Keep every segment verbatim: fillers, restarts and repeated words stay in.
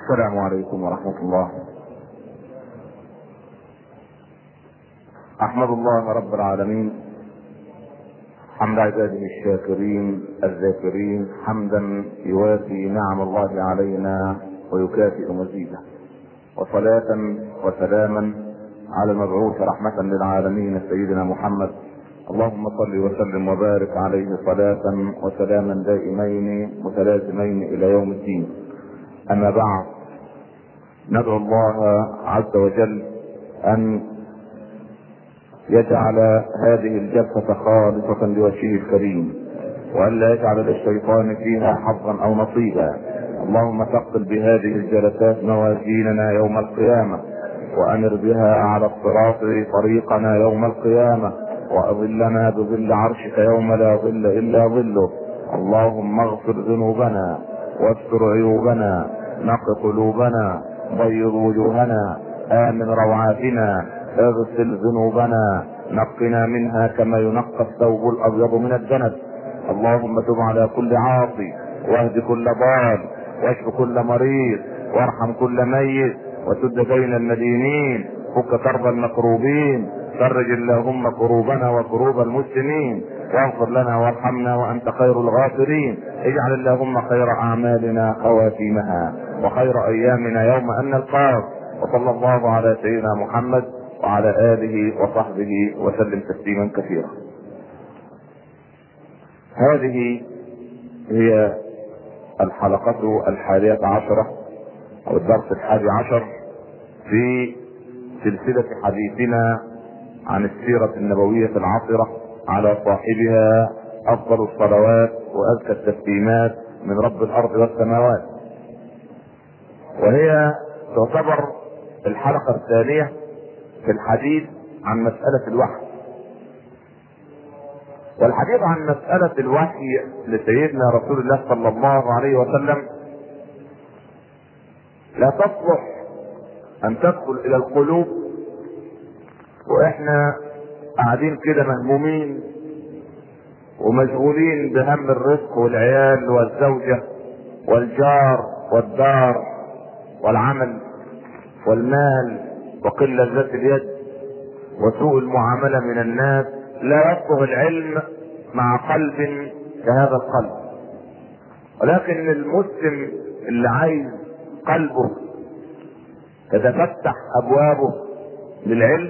السلام عليكم ورحمة الله. أحمد الله رب العالمين حمد عباده الشاكرين الذاكرين، حمدا يوافي نعم الله علينا ويكافئ مزيده، وصلاة وسلاما على المبعوث رحمة للعالمين سيدنا محمد. اللهم صل وسلم وبارك عليه صلاة وسلاما دائمين متلازمين إلى يوم الدين. أما بعد، ندعو الله عز وجل أن يجعل هذه الجلسة خالصة لوجهه الكريم، وأن لا يجعل للشيطان فيها حظا أو نصيبا. اللهم ثقل بهذه الجلسات موازيننا يوم القيامة، وأنر بها على الصراط طريقنا يوم القيامة، وأظلنا بظل عرشك يوم لا ظل إلا ظله. اللهم اغفر ذنوبنا واستر عيوبنا، نق قلوبنا، بيض وجوهنا، آمن روعاتنا، اغسل ذنوبنا، نقنا منها كما ينقى الثوب الأبيض من الدنس. اللهم تب على كل عاصي، واهد كل ضال، واشف كل مريض، وارحم كل ميت، وسد بين المدينين، فك كرب المكروبين، فرج اللهم كروبنا وكروب المسلمين، واغفر لنا وارحمنا وانت خير الغافرين. اجعل اللهم خير اعمالنا خواتيمها، وخير ايامنا يوم ان نلقاك. وصلى الله على سيدنا محمد وعلى اله وصحبه وسلم تسليما كثيرا. هذه هي الحلقة الحادية عشرة او الدرس الحادي عشر في سلسلة حديثنا عن السيرة النبوية العطرة على صاحبها افضل الصلوات وازكى التسليمات من رب الارض والسماوات، وهي تعتبر الحلقة الثانية في الحديث عن مسألة الوحي. والحديث عن مسألة الوحي لسيدنا رسول الله صلى الله عليه وسلم لا تصلح ان تدخل الى القلوب واحنا قاعدين كده مهمومين ومشغولين بهم الرزق والعيال والزوجة والجار والدار والعمل والمال وقلة ذات اليد وسوء المعاملة من الناس. لا يصلح العلم مع قلب كهذا القلب، ولكن المسلم اللي عايز قلبه تتفتح ابوابه للعلم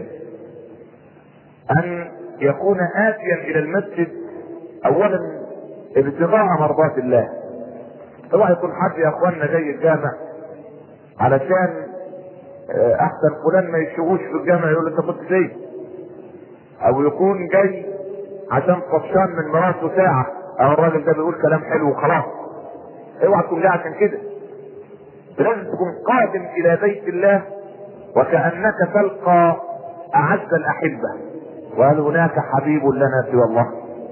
ان يكون آتيا الى المسجد اولا ابتغاء مرضات الله. طبعا يكون حد يا اخواننا جاي الجامع علشان احسن فلان ما يشوفوش في الجامع يقول انت كنت فين، او يكون جاي عشان طفشان من مراته ساعة او الراجل ده بيقول كلام حلو وخلاص. اوعى تكون جاي عشان كده، لازم تكون قادم الى بيت الله وكأنك تلقى اعز الاحبة، وهل هناك حبيب لنا سوى الله؟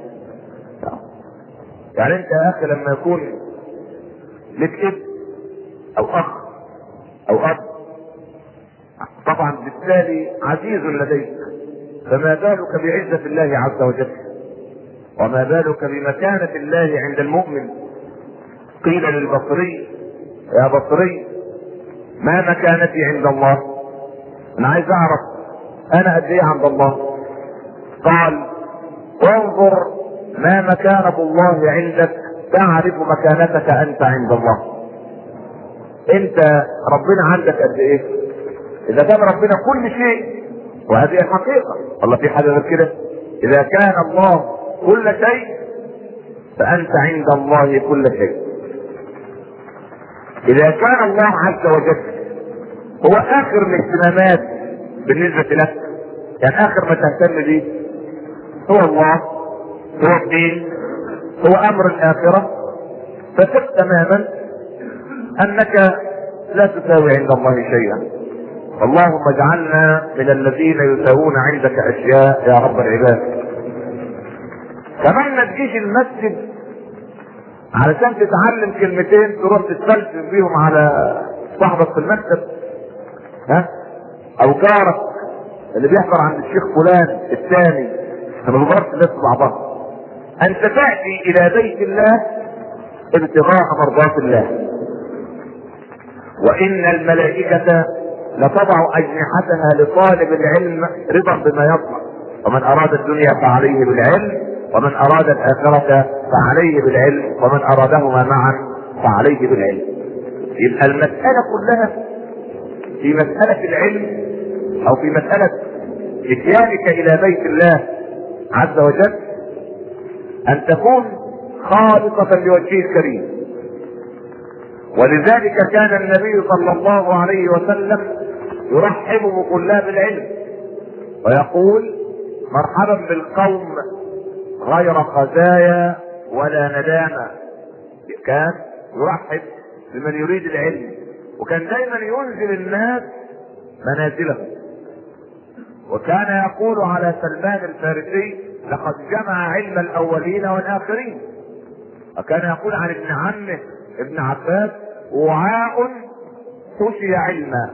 يعني انت يا اخي لما يكون لك اب او اخ او اب طبعا بالتالي عزيز لديك، فما بالك بعزة الله عز وجل، وما بالك بمكانة الله عند المؤمن. قيل للبصري يا بصري ما مكانتي عند الله؟ انا عايز اعرف انا قد ايه عند الله. قال انظر ما مكانة الله عندك تعرف مكانتك انت عند الله. انت ربنا عندك قد ايه؟ اذا كان ربنا كل شيء، وهذه الحقيقة، الله في حاجة غير كده؟ اذا كان الله كل شيء فانت عند الله كل شيء. اذا كان الله عز وجل هو اخر الاهتمامات بالنسبة لك، يعني اخر ما تهتم به هو الله، هو الدين، هو امر الاخرة، فثق تماما انك لا تساوي عند الله شيئا. اللهم اجعلنا من الذين يساوون عندك اشياء يا رب العباد. كمان ما تجيش المسجد علشان تتعلم كلمتين تروح تتفلسف بيهم على صاحبك في المكتب، ها، او جارك اللي بيحضر عند الشيخ فلان الثاني، ما تقدرش الناس مع بعض. انت تاتي الى بيت الله ابتغاء مرضات الله، وان الملائكة لتضع اجنحتها لطالب العلم رضا بما يطلب، ومن اراد الدنيا فعليه بالعلم، ومن اراد الاخرة فعليه بالعلم، ومن ارادهما معا فعليه بالعلم. يبقى المسألة كلها في مسألة العلم او في مسألة اتيانك الى بيت الله عز وجل ان تكون خالصة لوجهه الكريم. ولذلك كان النبي صلى الله عليه وسلم يرحب بطلاب العلم ويقول مرحبا بالقوم غير خزايا ولا ندامة. كان يرحب بمن يريد العلم، وكان دايما ينزل الناس منازلهم. وكان يقول على سلمان الفارسي لقد جمع علم الاولين والاخرين. وكان يقول عن ابن عمه ابن عباس وعاء حشي علما.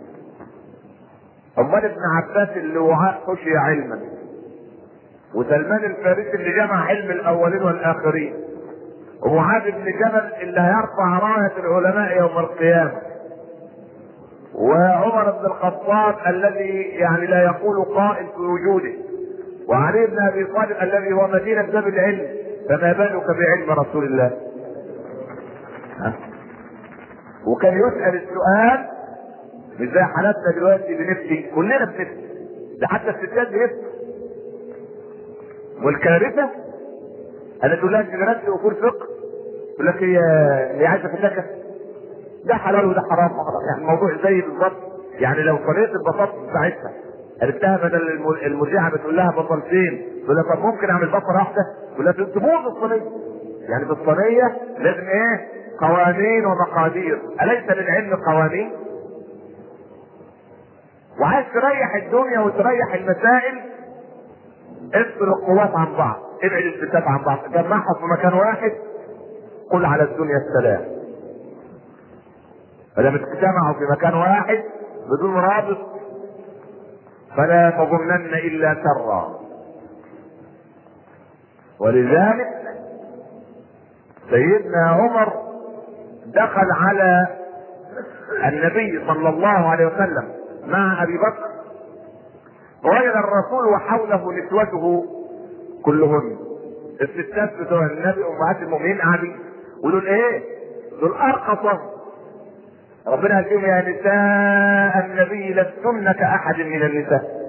امال ابن عباس اللي وعاء حشي علما، وسلمان الفارسي اللي جمع علم الاولين والاخرين، ومعاذ بن جبل اللي هيرفع راية العلماء يوم القيامة، وعمر بن الخطاب الذي يعني لا يقول قائل في وجوده، وعلي بن ابي طالب الذي هو مدينة باب العلم، فما بالك بعلم رسول الله؟ ها؟ وكان يسأل السؤال مش زي حالاتنا دلوقتي بنفتي، كلنا بنفتي، ده حتى الستات بيفتي. والكارثة انا تقول لها انت درست اصول فقه، تقول لك هي هي عايزه فتاكه، ده حلال وده حرام، يعني الموضوع زي بالظبط. يعني لو صينيه البطاطس بتاعتها عرفتها بدل المذيعه بتقول لها بطلتين، تقول لها طب ممكن اعمل بطه واحده؟ تقول لها تبوظ الصينيه. يعني في الصينيه لازم ايه؟ قوانين ومقادير. اليس للعلم قوانين؟ وعايز تريح الدنيا وتريح المسائل، افصل القوات عن بعض، ابعد الستات عن بعض، جمعها في مكان واحد، قل على الدنيا السلام. فلما تجتمعوا في مكان واحد بدون رابط فلا تظنن الا شرا. ولذلك سيدنا عمر دخل على النبي صلى الله عليه وسلم مع ابي بكر، ووجد الرسول وحوله نسوته كلهن، الستات بتوع النبي امهات المؤمنين قاعدين، ودول ايه؟ دول ارقصه. ربنا قال فيهم يا نساء النبي لستن كاحد من النساء.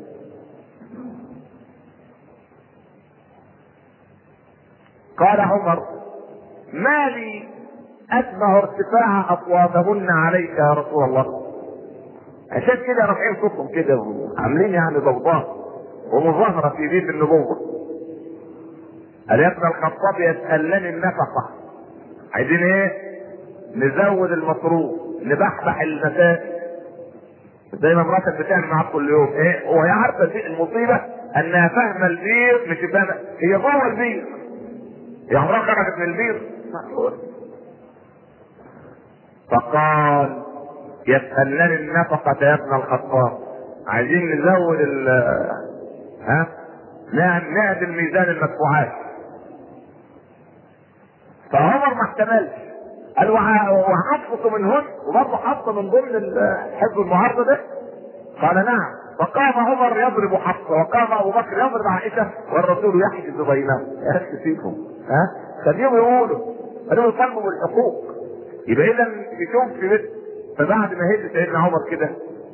قال عمر ما لي اسمع ارتفاع اصواتهن عليك يا رسول الله. عشان كده رافعين صوتهم كده عاملين يعني ضوضاء ومظاهره في بيت النبوه. قال يا ابن الخطاب يسألني النفقه، عايزين ايه؟ نزود المصروف، نبحبح المسائل زي ما مراتك بتعمل معاك كل يوم. ايه؟ وهي عارفه المصيبه انها فاهمه البير مش فاهمه، هي جوه البير، هي عمرها خرجت من البير. فقال يسألني النفقة يا ابن الخطاب، عايزين نزود ال ها نعدل ميزان المدفوعات. فعمر ما احتملش، قال وحفظت منهن، وبرضه حفظ من ضمن حفظ المعارضه ده. قال نعم. فقام عمر يضرب حفصه، وقام ابو بكر يضرب عائشه، والرسول يحجز بينهم. يا اخي فيكم ها خليهم يقولوا، خليهم يطالبوا بالحقوق. يبقى اذا يشوف في مثل. فبعد ما هدي سيدنا عمر كده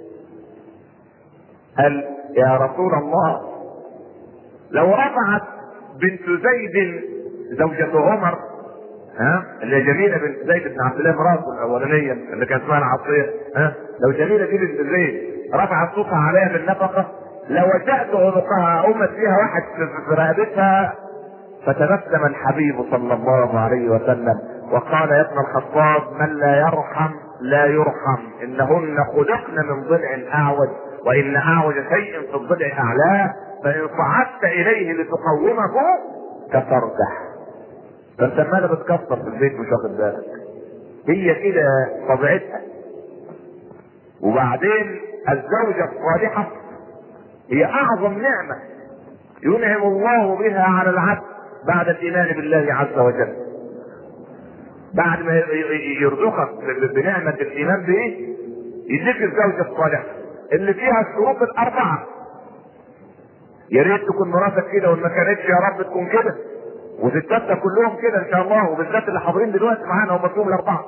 قال يا رسول الله لو رفعت بنت زيد زوجة عمر، ها اللي هي جميلة بنت زيد بن عبد الله مراته الاولانية اللي كانت اسمها العطية، ها لو جميلة دي بنت زيد رفعت صوتها عليها بالنفقة لوجأت عنقها، امت فيها واحد في رقبتها. فتبسم الحبيب صلى الله عليه وسلم وقال يا ابن الخطاب من لا يرحم لا يرحم، انهن خلقن من ضلع اعوج، وان اعوج شيء في الضلع اعلاه، فان صعدت اليه لتقومه كسرته. فانت ماذا بتكسر في البيت مش واخد بالك؟ هي كده طبيعتها. وبعدين الزوجة الصالحة هي اعظم نعمة ينعم الله بها على العبد بعد الايمان بالله عز وجل. بعد ما يرزقك بنعمة الايمان بايه يديك الزوجة الصالحة اللي فيها الشروط الاربعة. يا ريت تكون مراتك كده، وان ما كانتش يا رب تكون كده، وستاتنا كلهم كده ان شاء الله، وبالذات اللي حاضرين دلوقتي معانا هم فيهم الاربعة.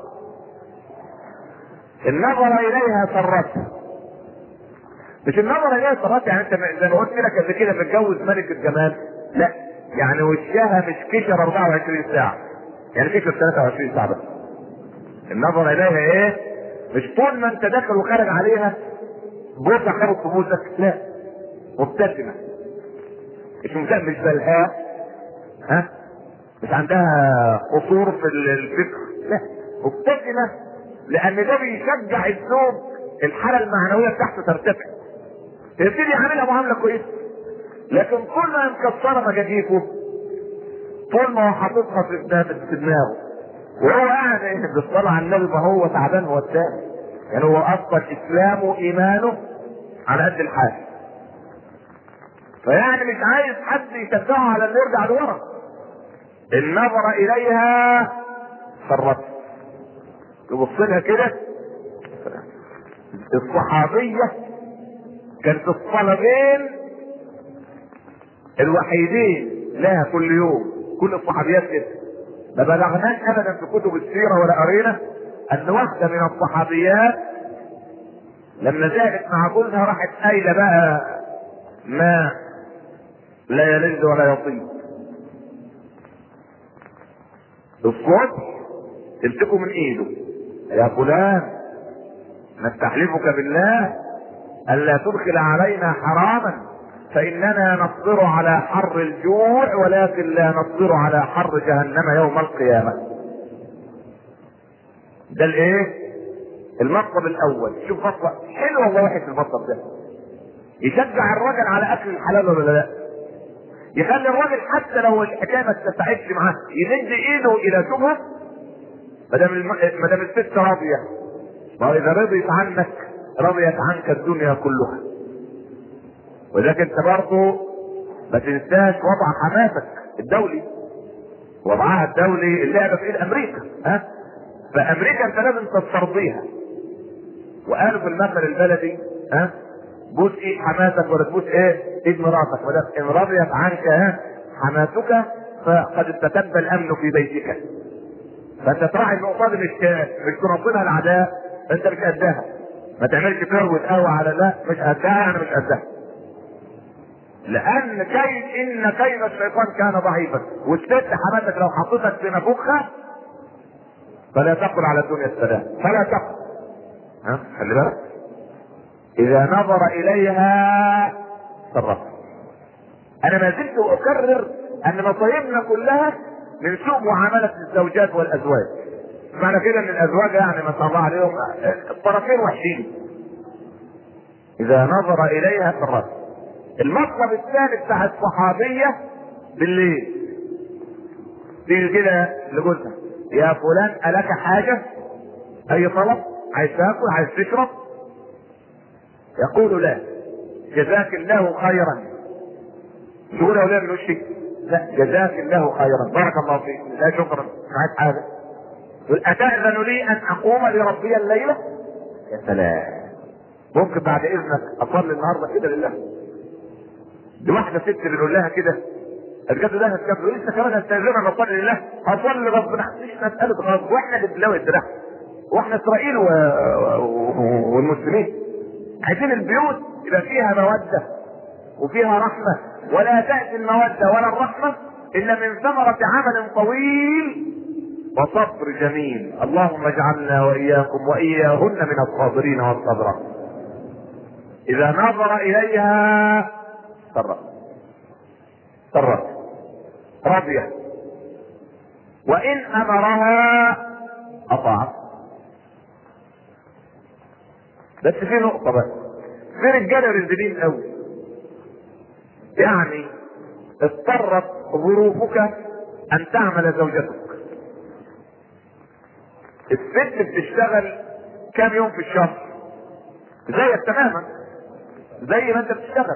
النظر اليها سرتها، مش النظر اليها سرتها يعني انت زي ما قلت لك قبل كده متجوز ملك الجمال، لا، يعني وشها مش كشر اربعة وعشرين ساعة، يعني كشر ثلاثة وعشرين ساعة بس. النظر اليها ايه؟ مش طول ما انت داخل وخارج عليها بوسه خبط في بوسك، لا، مبتسمه، مش مبتسمه، مش بلهاء، ها، مش عندها قصور في الفكر، لا، مبتسمه، لان ده بيشجع الزوج الحاله المعنويه بتاعته ترتفع، يبتدي يعملها معامله كويسه. لكن طول ما مكسره مجاديفه، طول ما هو حاططها في دماغه وهو قاعد بالصلاه على النبي، ما هو تعبان هو الثاني، يعني هو اصلا اسلامه وايمانه على قد الحال، فيعني مش عايز حد يشجعه على انه يرجع لورا. النظر اليها سرته، يبص لها كده. الصحابيه كانت الطلبين الوحيدين لها كل يوم، كل الصحابيات كده، ما بلغناش ابدا في كتب السيره ولا قرينا ان واحده من الصحابيات لما زادت مع جوزها راحت قايله بقى ما لا يلد ولا يطيب. الصوت تمسكه من ايده، يا فلان نستحلفك بالله الا تدخل علينا حراما فاننا نصبر على حر الجوع ولكن لا نصبر على حر جهنم يوم القيامة. ده الايه؟ المطلب الاول. شوف مطلب حلو والله، واحد في المطلب ده يشجع الراجل على اكل الحلال ولا لا، يخلي الراجل حتى لو الحكايه ما تستعدش معاه يمد ايده الى شبهه، ما دام الم... ما دام الست راضيه، ما هو اذا رضيت عنك رضيت عنك الدنيا كلها. ولذلك انت برضه ما تنساش وضع حماتك الدولي، وضعها الدولي اللعبه في ايد امريكا، ها، فامريكا انت لازم تسترضيها. وقالوا في المثل البلدي، ها، بوس ايد حماتك ولا تبوس ايه ايد مراتك، ما دام ان رضيت عنك ها حماتك فقد استتب الامن في بيتك. فانت تراعي النقطه دي، مش مش تنظمها العداء، انت مش قدها، ما تعملش كروه قوي على لا مش قدها، يعني مش قدها، لان كيد ان كيد الشيطان كان ضعيفا. والست حماتك لو حطيتك في نفوخها فلا تقل على الدنيا السلام، فلا تقل، ها، خلي بالك. اذا نظر اليها سرت. انا ما زلت اكرر ان مصايبنا كلها من سوء معامله الزوجات والازواج. معنى كده ان الازواج يعني ما شاء الله عليهم الطرفين وحشين. اذا نظر اليها سرت. المطلب الثاني بتاع الصحابيه بالليل تيجي كده لجوزها، يا فلان الك حاجه؟ اي طلب؟ عايز تاكل؟ عايز تشرب؟ يقول لا. جزاك الله خيرا. تقول يا ولاد من وشي؟ لا، جزاك الله خيرا، بارك الله فيك، لا شكرا، مش عايز حاجه. يقول اتاذن لي ان اقوم لربي الليله؟ يا سلام، ممكن بعد اذنك اصلي النهارده كده لله؟ دي واحده ست بنقول لها كده، الجد ده هتكفر لسه كمان هستاذنها نصلي لله؟ هصلي ربنا، مش مساله غصب، واحنا اللي بنلاوي الدراع، واحنا اسرائيل و... و... والمسلمين عايزين البيوت يبقى فيها موده وفيها رحمه، ولا تاتي الموده ولا الرحمه الا من ثمره عمل طويل وصبر جميل. اللهم اجعلنا واياكم واياهن من الصابرين والصابرات. اذا نظر اليها سرت سرت راضيه، وان امرها اطاعت. بس في نقطه بقى، في رجاله رزلين قوي، يعني اضطرت ظروفك ان تعمل زوجتك. الست بتشتغل كام يوم في الشهر زيك تماما، زي ما انت بتشتغل،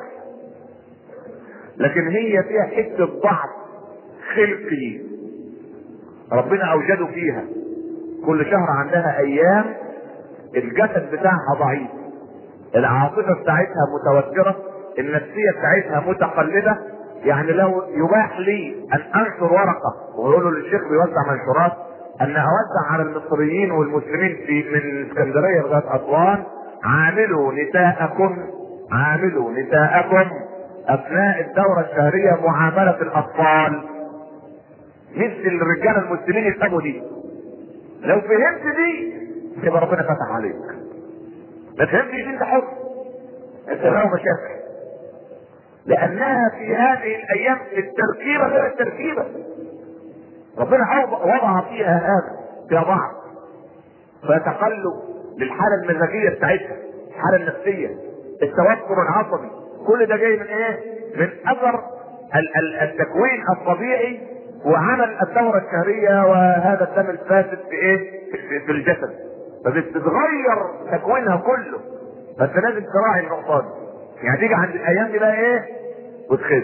لكن هي فيها حته ضعف خلقي ربنا اوجده فيها، كل شهر عندها ايام الجسد بتاعها ضعيف، العاطفة بتاعتها متوترة، النفسية بتاعتها متقلبة. يعني لو يباح لي ان انشر ورقة ويقولوا للشيخ بيوزع منشورات ان اوزع على المصريين والمسلمين في من اسكندرية لغاية اسوان: عاملوا نساءكم عاملوا نساءكم اثناء الدورة الشهرية معاملة الاطفال، مثل الرجال المسلمين يفهموا دي. لو فهمت دي يبقى ربنا فتح عليك. ما فهمتش انت حر، انت له مشاكل، لانها في هذه الايام التركيبة غير التركيبة. ربنا وضع فيها هذا فيها ضعف، فتقلب للحالة المزاجية بتاعتها، الحالة النفسية، التوتر العصبي، كل ده جاي من ايه؟ من اثر التكوين الطبيعي وعمل الدورة الشهرية وهذا الدم الفاسد في ايه؟ في الجسد، فبتتغير تكوينها كله. فانت لازم تراعي النقطة دي. يعني تيجي عند الايام دي بقى ايه؟ وتخف،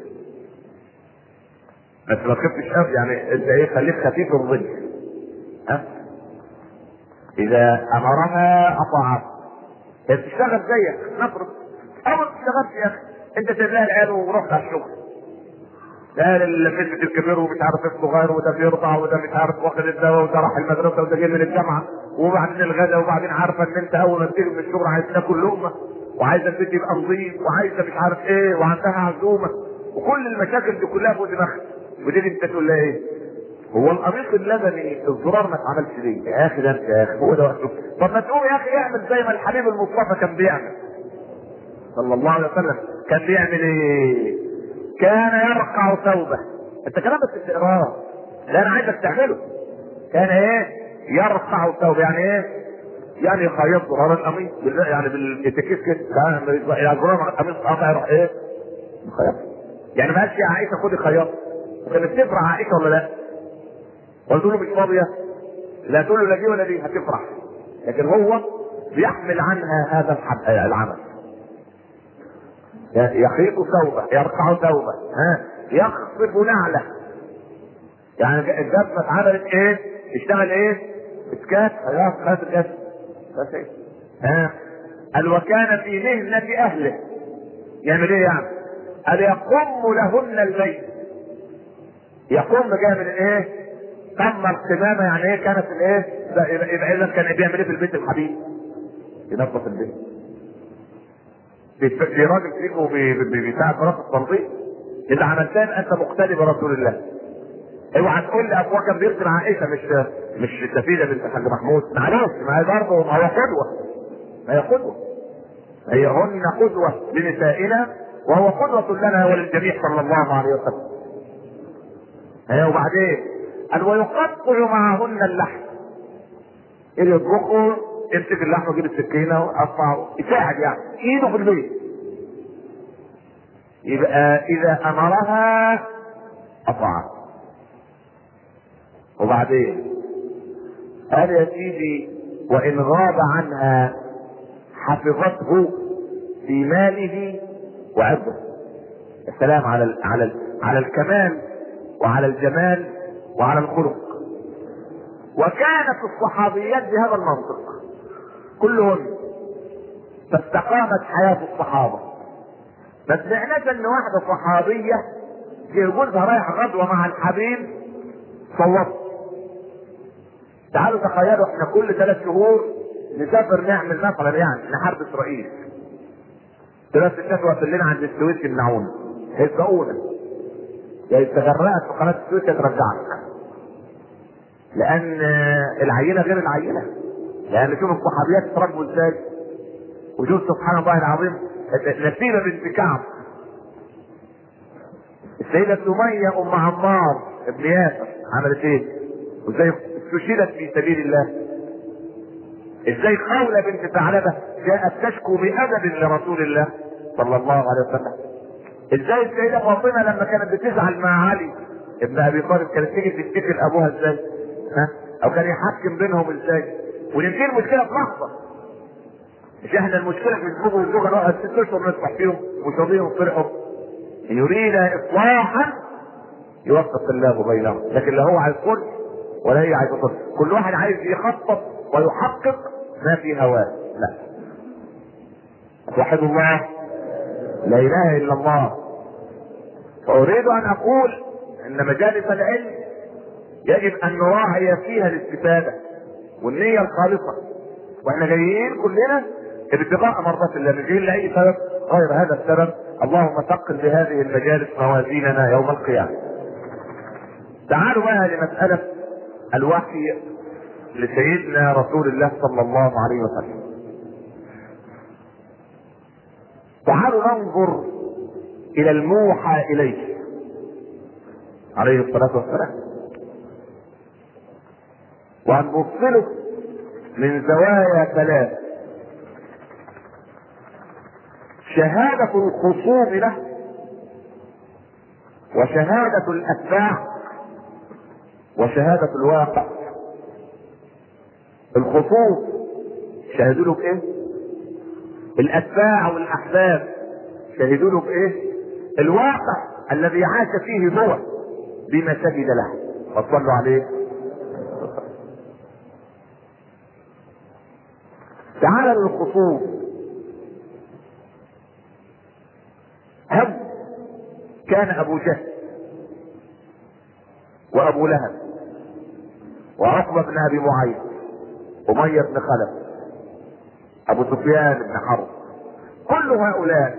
بس ما تخفش قوي، يعني انت ايه؟ خليك خفيف الظل. ها؟ اذا امرها اطاعت. هي بتشتغل زيك نفرض، او ما بتشتغلش يا اخي، انت سايب لها العيال ورحت على الشغل، لا البنت الكبير ومش عارف الصغير، وده بيرضع وده مش عارف واخد الدواء وده راح المدرسه وده جاي من الجامعه، وبعدين الغداء، وبعدين عارفه ان انت اول ما تيجي من الشغل عايز تاكل لقمه، وعايزه البيت يبقى نظيف، وعايزه مش عارف ايه، وعندها عزومه، وكل المشاكل دي كلها فوق دماغها. وتيجي انت تقول لها ايه؟ هو القميص اللبني الزرار ما اتعملش ليه؟ يا اخي ده انت يا اخي هو ده وقته. طب ما تقوم يا اخي اعمل زي ما الحبيب المصطفى كان بيعمل صلى الله عليه وسلم. كان بيعمل ايه؟ كان يرقع ثوبه. انت كلام بس بتقراه، لا انا عايزك تعمله. كان ايه؟ يرقع ثوبه. يعني ايه؟ يعني يخيط زرار القميص يعني بالاتيكيت كده، يعني زرار القميص قاطع يروح ايه؟ يخيط. يعني ما قالش يا عائشه خدي خياط. كانت تفرح عائشه ولا لا؟ قلت له مش فاضيه، لا تقول له لا دي ولا دي، هتفرح. لكن هو بيحمل عنها هذا العمل. يخيط ثوبه، يرقع ثوبه، ها يخصف نعله. يعني الجزمه اتعملت ايه؟ تشتغل ايه؟ اسكات، خلاص خلاص الجزمه بس ايه؟ ها قال وكان في مهنه اهله. يعمل ايه يعني؟ قال يقوم لهن البيت. يقوم جاي من ايه؟ تم القمامه. يعني ايه كانت الايه؟ يبقى اذا كان بيعمل ايه في البيت الحبيب؟ ينظف البيت. في راجل فيكم بتاع دراسه التنظيف، اذا عملتها يبقى انت مقتدي برسول الله. اوعى تقول لي ابوها كان بيغسل عائشه، مش مش سفينه بنت الحاج محمود، معلش ما هي برضه ما هو قدوه، ما هي قدوه، هي هن قدوه لنسائنا وهو قدوه لنا وللجميع صلى الله عليه وسلم. هي وبعدين قال ويقطع معهن اللحم. اللي يطبخوا امسك اللحم وجيب السكينه وقطعه، يساعد يعني ايده في البيت. يبقى اذا امرها اطاعت. وبعدين قال يا سيدي وان غاب عنها حفظته في ماله وعرضه. السلام على ال على ال على الكمال وعلى الجمال وعلى الخلق. وكانت الصحابيات بهذا المنطق كلهن، فاستقامت حياة الصحابة. ما سمعناش ان واحدة صحابية جه جوزها رايح غزوة مع الحبيب صوت. تعالوا تخيلوا احنا كل ثلاث شهور نسافر نعمل مثلا يعني نحارب اسرائيل. ثلاث الشتوى بالليل عند السويس يمنعونا، هيسبقونا، يا يتغرقت في قناة السويس يترجعك. لان العينة غير العينة. لان شوف الصحابيات اتربوا ازاي، وشوف سبحان الله العظيم نسيبة بنت كعب، السيدة سمية ام عمار ابن ياسر عملت ايه؟ وازاي استشهدت في سبيل الله؟ ازاي خولة بنت ثعلبة جاءت تشكو بأدب لرسول الله صلى الله عليه وسلم؟ ازاي السيدة فاطمة لما كانت بتزعل مع علي ابن ابي طالب كانت تيجي تشتكي لابوها ازاي؟ ها؟ او كان يحكم بينهم ازاي؟ وننتهي المشكلة في لحظة. مش احنا المشكلة في الزوج والزوجة نقعد ست اشهر نصبح فيهم وشاطرين وفرحوا. ان يريد اصلاحا يوفق الله بينهم، لكن لو هو على الكل ولا هي عايزه تصل. كل واحد عايز يخطط ويحقق ما في هواه. لا، توحد الله، لا اله الا الله. فاريد ان اقول ان مجالس العلم يجب ان نراعي فيها الاستفاده والنيه الخالصه، واحنا جايين كلنا ابتغاء مرضات الله، مش جايين لاي سبب غير هذا السبب. اللهم ثقل بهذه المجالس موازيننا يوم القيامه. تعالوا بقى لمساله الوحي لسيدنا رسول الله صلى الله عليه وسلم. تعالوا ننظر الى الموحى اليه عليه الصلاه والسلام، وهنبص له من زوايا ثلاث: شهادة الخصوم له، وشهادة الأتباع، وشهادة الواقع. الخصوم شهدوا له بإيه؟ الأتباع والأحباب شهدوا له بإيه؟ الواقع الذي عاش فيه هو بما شهد له. فصلوا عليه. تعالى للخصوم. هل كان ابو جهل وابو لهب وعقبة بن ابي معيط، امية بن خلف، ابو سفيان بن حرب، كل هؤلاء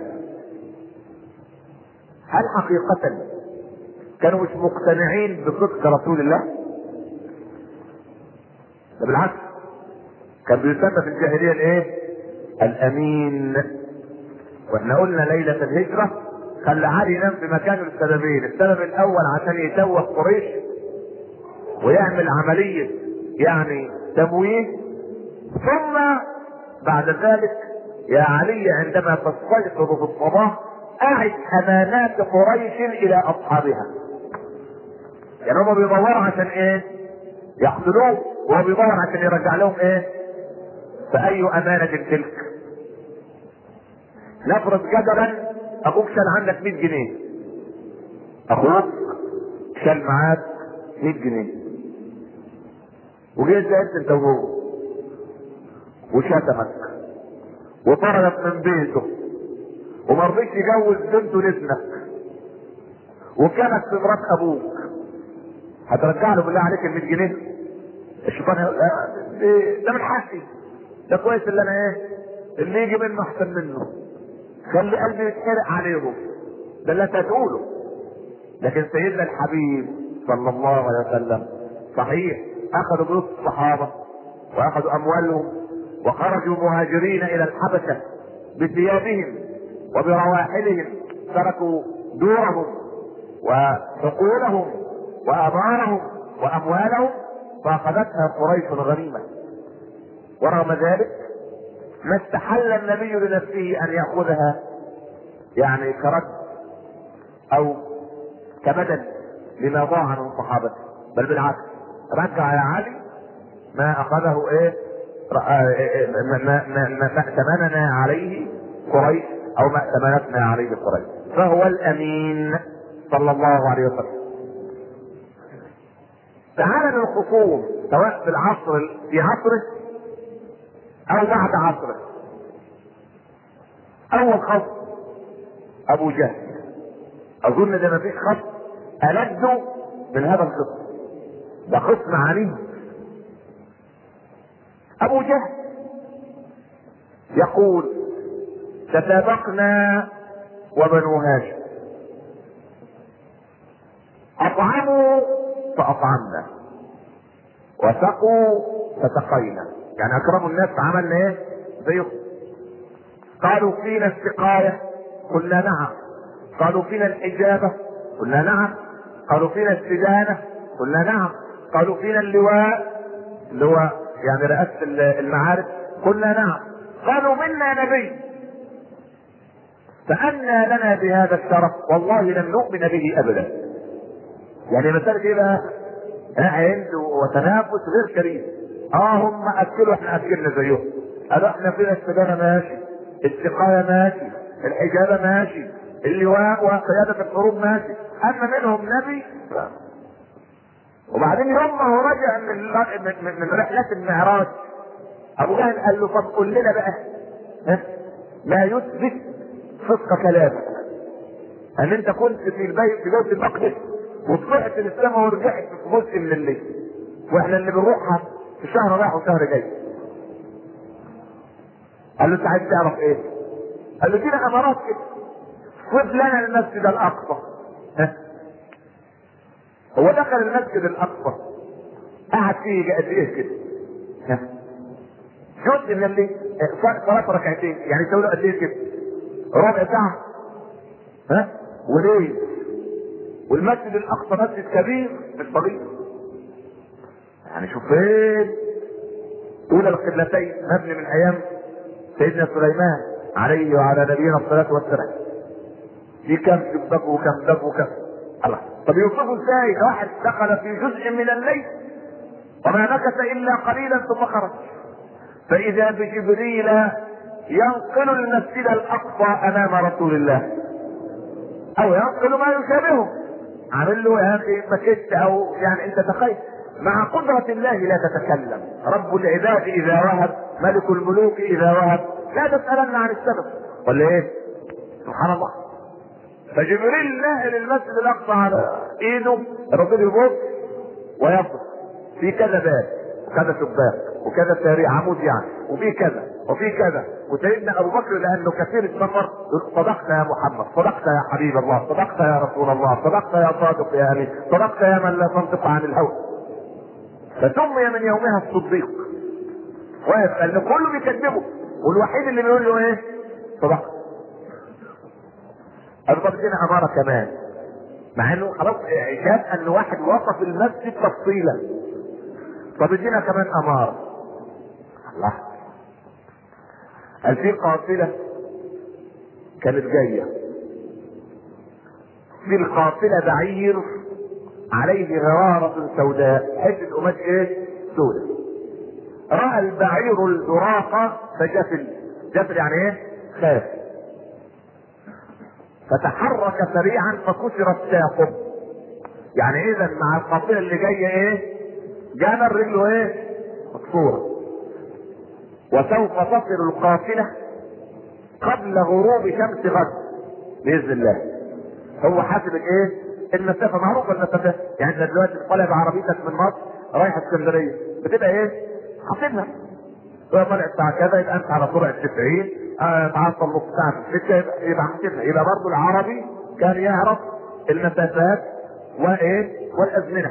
هل حقيقة كانوا مش مقتنعين بصدق رسول الله؟ ده بالعكس، كان بيسمى في الجاهلية الايه؟ الامين. واحنا قلنا ليلة الهجرة خلى علي ينام في مكانه لسببين: السبب الاول عشان يتوه قريش ويعمل عملية يعني تمويه، ثم بعد ذلك يا علي عندما تستيقظ في الصباح اعد امانات قريش الى اصحابها. يعني هم بيدوروا عشان ايه؟ يقتلوه، وهو بيدور عشان يرجع لهم ايه؟ فاي امانة تلك؟ نفرض جدلا اخوك شال عندك مية جنيه، اخوك شال معاك مية جنيه، وجيت زعلت انت وهو وشتمك وطردك من بيته وما رضيش يجوز بنته لابنك وكانت في مرات ابوك، هترجع له بالله عليك ال مية جنيه؟ الشيطان يقول ده من حقي، ده كويس اللي انا ايه اللي يجي منه احسن منه، خلي قلبي يتحرق عليهم، ده اللي انت هتقوله. لكن سيدنا الحبيب صلى الله عليه وسلم صحيح اخذوا بيوت الصحابه واخذوا اموالهم وخرجوا مهاجرين الى الحبشه بثيابهم وبرواحلهم، تركوا دورهم وحقولهم وامارهم واموالهم فاخذتها قريش غنيمه. ورغم ذلك ما استحل النبي لنفسه ان ياخذها يعني كرد او كبدل لما ضاع من صحابته، بل بالعكس رجع يا علي ما اخذه ايه ما ما ما ما ائتمننا عليه قريش او ما ائتمنتنا عليه قريش، فهو الامين صلى الله عليه وسلم. تعال للخصوم سواء في العصر في عصره او بعد عصره. اول خصم ابو جهل، اظن ده مفيش خصم ألد من هذا الخصم، ده خصم عنيد. ابو جهل يقول تسابقنا وبنو هاشم، اطعموا فاطعمنا وسقوا فسقينا، يعني اكرموا الناس فعملنا ايه زيهم. قالوا فينا السقاية قلنا نعم، قالوا فينا الحجابة قلنا نعم، قالوا فينا السدانة قلنا نعم، قالوا فينا اللواء اللي هو يعني رئاسة المعارك قلنا نعم، قالوا منا نبي فأنى لنا بهذا الشرف والله لن نؤمن به أبدا. يعني مسألة ايه بقى؟ عند وتنافس غير شريف. اه هم اكلوا احنا اكلنا زيهم، قالوا احنا فينا السدانة ماشي، السقاية ماشي، الحجابة وبعدين يوم ما هو راجع من من, من رحلة المعراج، ابو جهل قال له طب قول لنا بقى ها ما يثبت صدق كلامك، ان انت كنت في البيت في بيت المقدس وطلعت للسماء ورجعت في جزء من الليل، واحنا اللي بنروحها في شهر رايح وشهر جاي. قال له انت عايز تعرف ايه؟ قال له دينا امارات كده، خد لنا المسجد الاقصى. ها هو دخل المسجد الاقصى قعد فيه قد ايه كده؟ ها جزء من الليل، صلاه ركعتين، يعني تقول قد ايه كده؟ ربع ساعه. ها وليه؟ والمسجد الاقصى مسجد كبير مش صغير، يعني شوف فين اولى القبلتين مبني من ايام سيدنا سليمان عليه وعلى نبينا الصلاه والسلام. في كم شباك وكم باب وكم. الله، طب يوصفوا ازاي؟ ده واحد دخل في جزء من الليل وما مكث الا قليلا ثم خرج، فاذا بجبريل ينقل المسجد الاقصى امام رسول الله، او ينقل ما يشابهه، عامل له يا اخي مكت، او يعني انت تخيل مع قدرة الله لا تتكلم. رب العباد اذا وهب، ملك الملوك اذا وهب، لا تسألن عن السبب ولا ايه؟ سبحان الله. فجبريل ناقل المسجد الاقصى على ايده، الرسول يبص ويبص في كذا باب وكذا شباك وكذا ساري عمود يعني، وفي كذا وفي كذا. وسيدنا ابو بكر لانه كثير السفر يقول صدقت يا محمد، صدقت يا حبيب الله، صدقت يا رسول الله، صدقت يا صادق يا امين، صدقت يا من لا تنطق عن الهوى. فسمي من يومها الصديق، واقف لان كله بيكذبه والوحيد اللي بيقول له ايه؟ صدقت. اضرب لنا اماره كمان، مع انه خلاص شاف ان واحد وصف المسجد تفصيلا. طب ادينا كمان اماره. الله، قال في قافله كانت جايه، في القافله بعير عليه غرارة سوداء، حته قماش ايه؟ سوداء. راى البعير الزراقه فجفل، جفل يعني ايه؟ خاف، فتحرك سريعا فكسرت ساقه. يعني اذا مع القافله اللي جايه ايه؟ جمل رجله ايه؟ مكسوره. وسوف تصل القافله قبل غروب شمس غد باذن الله. هو حاسب ايه؟ المسافه معروفه، المسافه يعني انت دلوقتي طالع بعربيتك من مصر رايح اسكندريه بتبقى ايه؟ حاسبها. هو طالع الساعه كذا يبقى انت على سرعه تسعين، اه تعطل نص ساعه في السكه يبقى, يبقى حاسبها. يبقى برضه العربي كان يعرف المسافات وايه؟ والازمنه.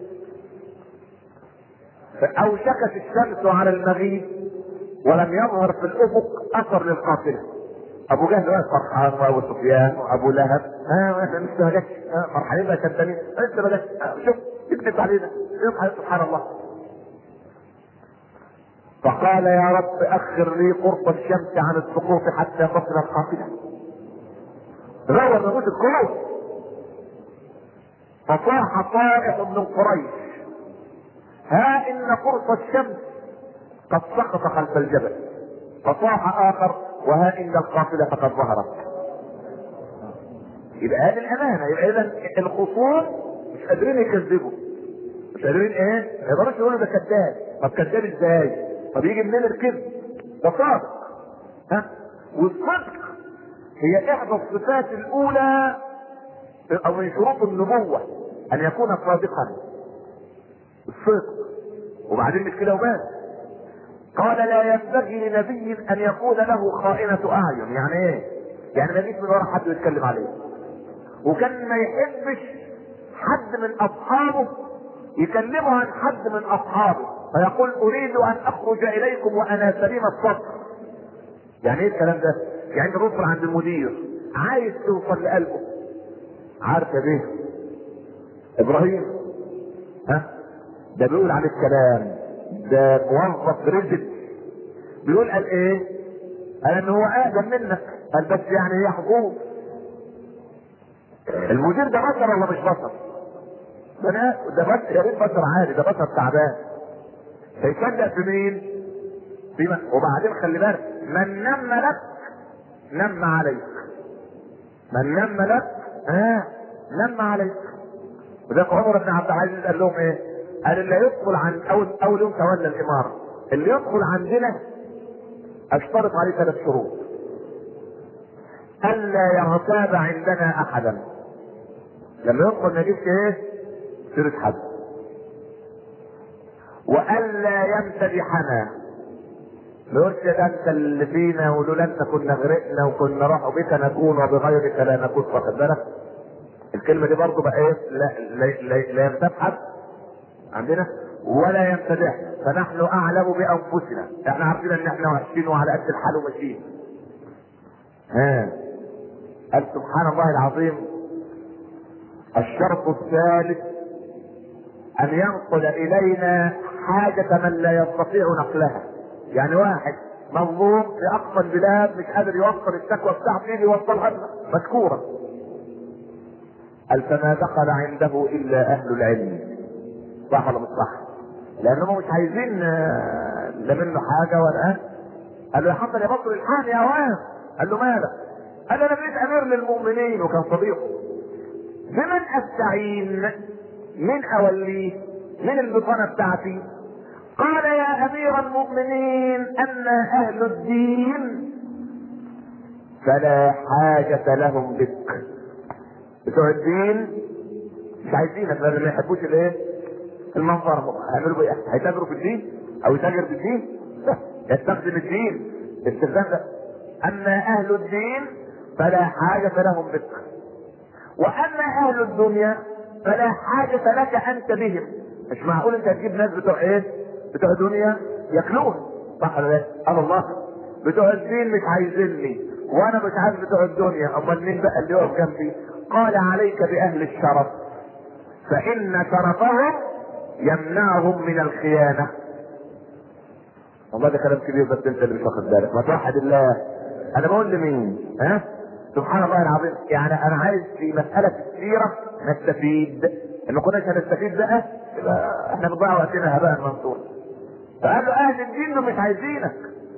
فاوشكت الشمس على المغيب ولم يظهر في الافق اثر للقافله. ابو جهل واقف فرحان وابو سفيان وابو لهب، ها انت لسه ما جاتش، فرحانين بقى كدابين، لسه ما جاتش، شوف تكذب علينا، سبحان الله. فقال يا رب اخر لي قرب الشمس عن السقوط حتى تصل القافله. غور نبوت القلوب. فصاح طائف من قريش ها ان قرص الشمس قد سقط خلف الجبل. فصاح اخر وها ان القافله قد ظهرت. يبقى هذه الامانه. يبقى اذا الخصوم مش قادرين يكذبوا، مش قادرين ايه؟ ما يقدروش يقولوا ده كذاب. طب كذاب ازاي؟ طب يجي منين الكذب؟ ده صادق. ها؟ والصدق هي احدى الصفات الاولى او من شروط النبوه، ان يكون صادقا. الصدق. وبعدين مش كده وبس، قال لا ينبغي لنبي ان يكون له خائنة اعين. يعني ايه؟ يعني ما يجيش من ورا حد يتكلم عليه. وكان ما يحبش حد من اصحابه يكلمه عن حد من اصحابه فيقول اريد ان اخرج اليكم وانا سليم الصدر. يعني ايه الكلام ده؟ يعني انت توصل عند المدير عايز توصل لقلبه. عارف يا بيه ابراهيم ها ده بيقول عليه الكلام ده موظف رجل، بيقول قال ايه؟ قال ان هو اقدم منك، قال بس يعني هي حقوق. المدير ده بشر ولا مش بشر؟ ده ده بس يا ريت بشر عادي، ده بشر تعبان. هيصدق في مين؟ في من؟ وبعدين خلي بالك، من نم لك نم عليك. من نم لك ها نم عليك. وذاك عمر بن عبد العزيز قال لهم ايه؟ قال اللي يدخل عن اول اول يوم تولى الاماره، اللي يدخل عندنا اشترط عليه ثلاث شروط: الا يغتاب عندنا احدا، لما يدخل ما يجيبش ايه سيره حد، والا يمتدحنا، ما يقولش ده انت اللي فينا ولولا انت كنا غرقنا وكنا راحوا بك نكون وبغيرك لا نكون. واخد بالك الكلمه دي برضه بقى ايه؟ لا لا لا, لا يمتدح حد عندنا ولا يمتدح، فنحن اعلم بانفسنا، احنا عارفين ان احنا وحشين وعلى قد الحال وماشيين. ها قال سبحان الله العظيم: الشرط الثالث ان ينقل الينا حاجة من لا يستطيع نقلها. يعني واحد مظلوم في اقصى البلاد مش قادر يوصل الشكوى بتاعته، يجي يوصلها لنا مشكورة. قال فما دخل عنده الا اهل العلم. صح ولا مش صح؟ لانهم مش عايزين لا منه حاجة ولا. قال له يا حسن يا بطل الحان يا اوان. قال له مالك؟ قال له انا بقيت امير للمؤمنين وكان صديقه، بمن استعين؟ من اوليه؟ من البطانة بتاعتي؟ قال يا امير المؤمنين انا اهل الدين فلا حاجة لهم بك. بتوع الدين مش عايزينك، لان ما يحبوش الايه؟ المنظر. هيعملوا ايه؟ هيتاجروا في الدين او يتاجر بالدين؟ لا، يستخدم الدين استخدام ده. اما اهل الدين فلا حاجة لهم بك، واما اهل الدنيا فلا حاجة لك انت بهم. مش معقول انت هتجيب ناس بتوع ايه؟ بتوع دنيا ياكلون. صح ولا لا؟ قال الله بتوع الدين مش عايزيني وانا مش عايز بتوع الدنيا، امال مين بقى اللي يقف جنبي؟ قال عليك باهل الشرف فان شرفهم يمنعهم من الخيانة. والله ده كلام كبير بس انت اللي مش واخد بالك. ما توحد الله. انا بقول لمين؟ ها؟ سبحان الله العظيم. يعني انا عايز في مسألة السيرة نستفيد، ان ما كناش هنستفيد بقى يبقى احنا بنضيع وقتنا هباء منصور. فقال له اهل الدين دول مش عايزينك.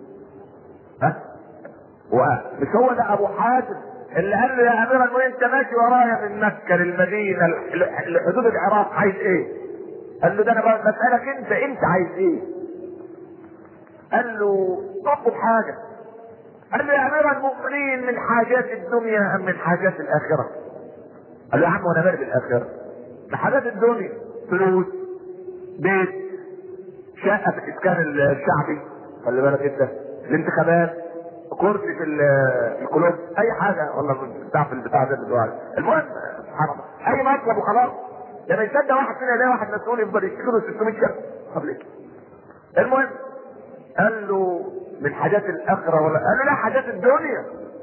ها؟ ومش هو ده ابو حاتم اللي قال له يا امير المؤمنين انت ماشي ورايا من مكة للمدينة لحدود العراق عايز ايه؟ قال له ده انا بسألك انت انت عايز ايه؟ قال له اطلب حاجة. قال له يا امير المؤمنين من حاجات الدنيا ام من حاجات الاخرة؟ قال له يا عم وانا مالي بالاخرة؟ من حاجات الدنيا فلوس، بيت، شقة في الاسكان الشعبي، خلي بالك انت، الانتخابات، كرسي في الكلوب، اي حاجة والله بتاع في البتاع ده الدعاء. المهم سبحان الله اي مطلب وخلاص. لما يصدق واحد فينا يلاقي واحد مسؤول يفضل يشتكي له ستمية شقة قبل كده. المهم قال له من حاجات الاخرة ولا؟ قال له لا حاجات الدنيا.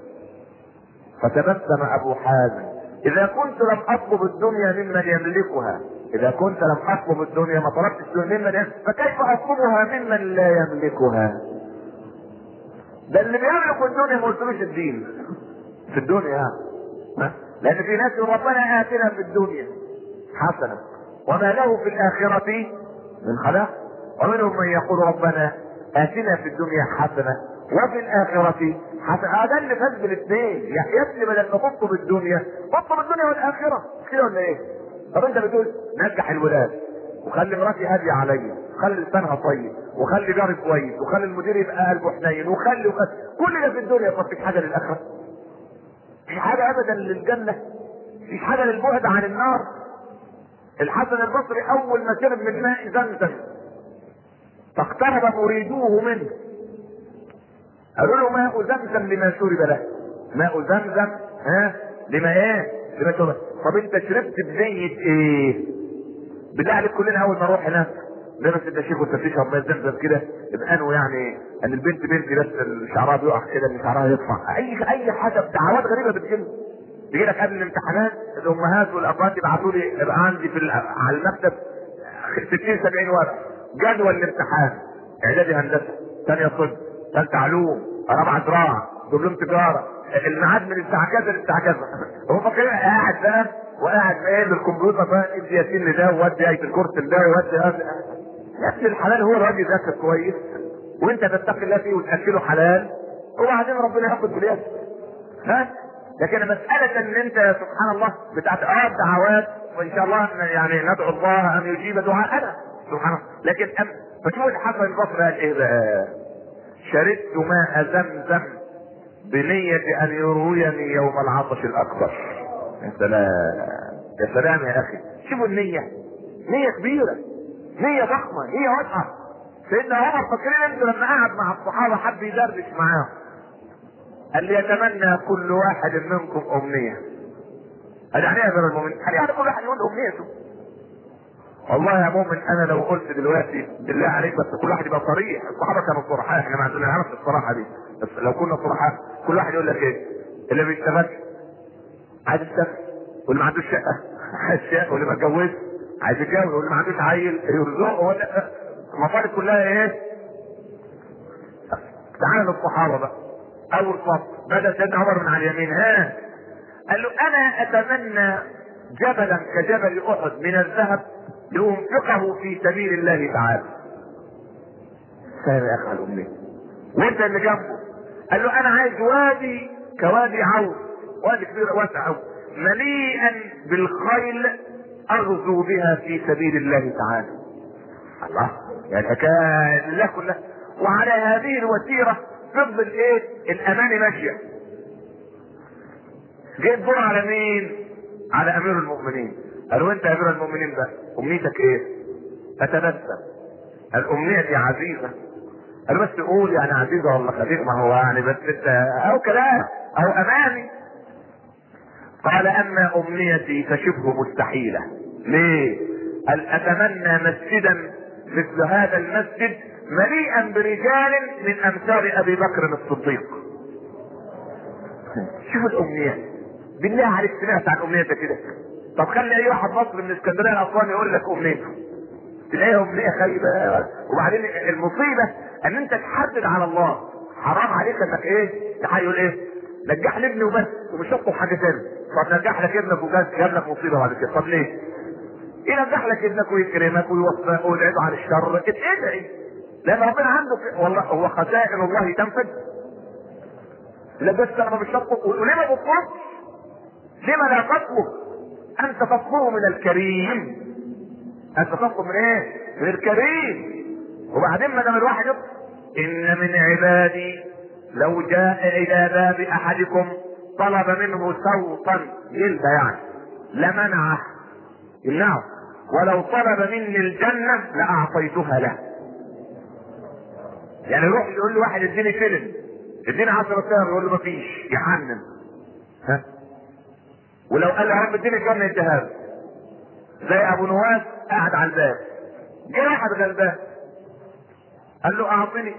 فتبسم ابو حازم: اذا كنت لم اطلب الدنيا ممن يملكها، اذا كنت لم اطلب الدنيا ما طلبتش الدنيا ممن يملكها، فكيف اطلبها ممن لا يملكها؟ ده اللي بيملك الدنيا ما قلتلوش الدين في الدنيا. ها؟ لان في ناس ربنا اتنا في الدنيا حسنة وما له في الاخرة من خلاق، ومنهم من يقول ربنا اتنا في الدنيا حسنة وفي الاخرة حسنة. هذا اللي فاز بالاثنين. يا ابني بدل ما تطلب الدنيا اطلب الدنيا والاخرة، كده ولا ايه؟ طب انت بتقول نجح الولاد وخلي مراتي هادية عليا وخلي لسانها طيب وخلي جاري كويس وخلي المدير يبقى قلبه حنين وخلي وخلي كل ده في الدنيا. طب مفيش حاجة للاخرة؟ مفيش حاجة ابدا للجنة؟ مفيش حاجة للبعد عن النار؟ الحسن البصري اول ما شرب من ماء زمزم فاقترب مريدوه منه قالوا له ماء زمزم لما شرب له. ماء زمزم ها لما ايه؟ لما شرب. طب انت شربت بنية ايه؟ بالله عليك كلنا اول ما نروح هناك لما انت شيخ وانت بتشرب ماء زمزم كده يبقى انه يعني ان البنت بنتي بس شعرها بيقع كده ان شعرها يطلع اي اي حاجه دعوات غريبه بتجيلنا. يجي لك قبل الامتحانات الامهات والابات يبعتوا لي يبقى عندي في على المكتب ستين سبعين ورقه جدول الامتحان: اعدادي هندسه، ثانيه طب، ثالثه علوم، رابعه زراعه، دبلوم تجاره، الميعاد من الساعه كذا للساعه كذا. هو فاكر قاعد بقى وقاعد ايه بالكمبيوتر بقى ادي ياسين لده وودي ايه الكورس لده وودي يا ابن الحلال. هو الراجل ذاكر كويس وانت تتقي الله فيه وتاكله حلال وبعدين ربنا ياخد باليد. ها؟ لكن مسألة ان انت سبحان الله بتاعت اه دعوات وان شاء الله يعني ندعو الله ان يجيب دعاءنا سبحان الله. لكن أم فشوف الحسن البصري قال ايه بقى؟ شربت ماء زمزم بنية ان يرويني يوم العطش الاكبر. يا سلام يا سلام يا اخي، شوفوا النية، نية كبيرة، نية ضخمة، نية واضحة. سيدنا عمر فاكرين انتوا لما قعد مع الصحابة حب يدردش معاهم، قال لي يتمنى كل واحد منكم امنية. قال يعني ايه يا امير المؤمنين؟ قال يعني كل واحد يقول امنيته. والله يا مؤمن انا لو قلت دلوقتي بالله عليك بس كل واحد يبقى صريح، الصحابه كانوا صرحاء، احنا ما عندنا عرف الصراحه دي، بس لو كنا صرحاء كل واحد يقول لك ايه؟ اللي ما بيشتغلش عايز يشتغل، واللي ما عندوش شقه عايز شقه، واللي ما اتجوزش عايز يتجوز، واللي ما عندوش عيل يرزقه، ولا المصالح كلها ايه؟ تعالى للصحابه بقى. اول فصل بدا سيدنا عمر من على اليمين، ها قال له انا اتمنى جبلا كجبل احد من الذهب لانفقه في سبيل الله تعالى. سامع يا اخي الامنيه. وانت اللي جنبه قال له انا عايز وادي كوادي عوض، وادي كبير واسع قوي مليئا بالخيل اغزو بها في سبيل الله تعالى. الله، يعني الحكايه لله كلها. وعلى هذه الوتيره تفضل ايه؟ الاماني ماشيه. جيت دور على مين؟ على امير المؤمنين. قالوا انت يا امير المؤمنين بقى امنيتك ايه؟ فتبسم. الامنية دي عزيزة. قالوا بس قول يعني عزيزة ولا خفيفة، ما هو يعني بس انت او كلام او اماني. قال اما امنيتي فشبه مستحيلة. ليه؟ قال اتمنى مسجدا مثل هذا المسجد مليئا برجال من امثال ابي بكر الصديق. شوف الامنيات بالله عليك، سمعت عن امنيتك كده؟ طب خلي اي واحد مصري من اسكندريه الاصواني يقول لك امنيته، تلاقيها امنيه خايبه. وبعدين المصيبه ان انت تحدد على الله، حرام عليك انك ايه؟ تحيل ايه؟ نجح لي ابني وبس ومش هطلب حاجه ثانيه. طب نجح لك ابنك وجاب جاب لك مصيبه بعد كده، طب ليه؟ ينجح لك ابنك ويكرمك ويوفقك ويبعده عن الشر، ادعي، لان ربنا عنده ك... والله هو خزائن الله تنفذ. لا بس انا مش هطلب، وليه ما بطلبش؟ لما لا تطلب؟ انت تطلب من الكريم، انت تطلب من ايه؟ من الكريم. وبعدين ما دام الواحد يطلب، ان من عبادي لو جاء الى باب احدكم طلب منه سوطا جلده يعني لمنعه، يمنعه، ولو طلب مني الجنه لاعطيتها له. يعني يروح يقول له واحد اديني فيلم، اديني عشرة سنة، يقول له مفيش، يحنن. ها؟ ولو قال له يا رب اديني الجنه يديها له. زي ابو نواس قاعد على الباب، جه واحد غلبان قال له اعطني،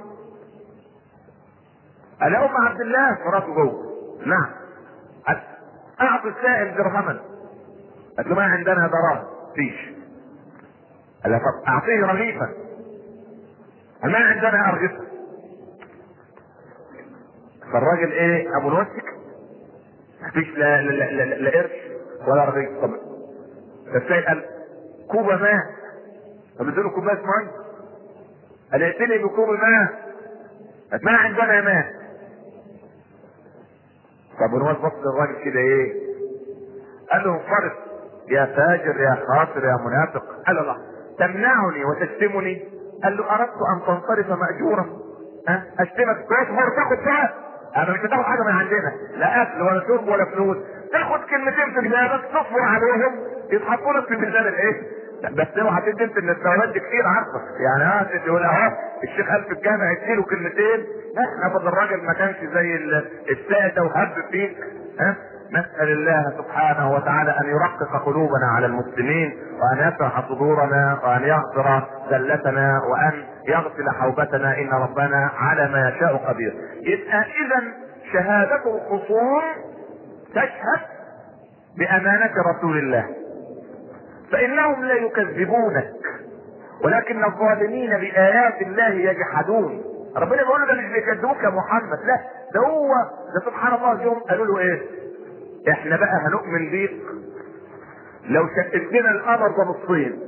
قال له ام عبد الله مراته جوه، نعم، اعطي السائل درهما، قال له ما عندنا دراهم، فيش، قال له طب اعطيه رغيفا، قال ما عندنا ارغفه. فالراجل ايه؟ ابو نواس مفيش لا لا لا, لا, لا قرش ولا رغيف. طب فالسائل قال كوبا ماء، طب اديله كوبايه ميه، قال ائتني بكوب ماء، ما عندنا ماء. طب ونواس بص للراجل كده ايه؟ قال له انصرف يا فاجر يا خاطر يا منافق. قال له تمنعني وتشتمني؟ قال له اردت ان تنصرف ماجورا. ها اشتمك تصبر تاخد بقى، انا مش هتاخد حاجه من عندنا، لا اكل ولا شرب ولا فلوس، تاخد كلمتين في جنابك تصبر عليهم يتحطوا لك في ميزان الايه؟ بس اوعى تدي انت ان الثوابت دي كتير عارفك يعني. ها تقول اهو الشيخ قال في الجامع اديله كلمتين، ها ناخد الراجل ما كانش زي الساده وهب فيك. ها نسال الله سبحانه وتعالى ان يرقق قلوبنا على المسلمين، وان يشرح صدورنا، وان يغفر ذلتنا، وان يغسل حوبتنا، ان ربنا على ما يشاء قدير. يبقى اذا شهاده الخصوم تشهد بامانه رسول الله، فانهم لا يكذبونك ولكن الظالمين بايات الله يجحدون. ربنا بيقول له ده مش بيكذبوك يا محمد، لا ده هو ده سبحان الله. يوم قالوا له ايه؟ احنا بقى هنؤمن بيك لو شقت لنا القمر ده نصين.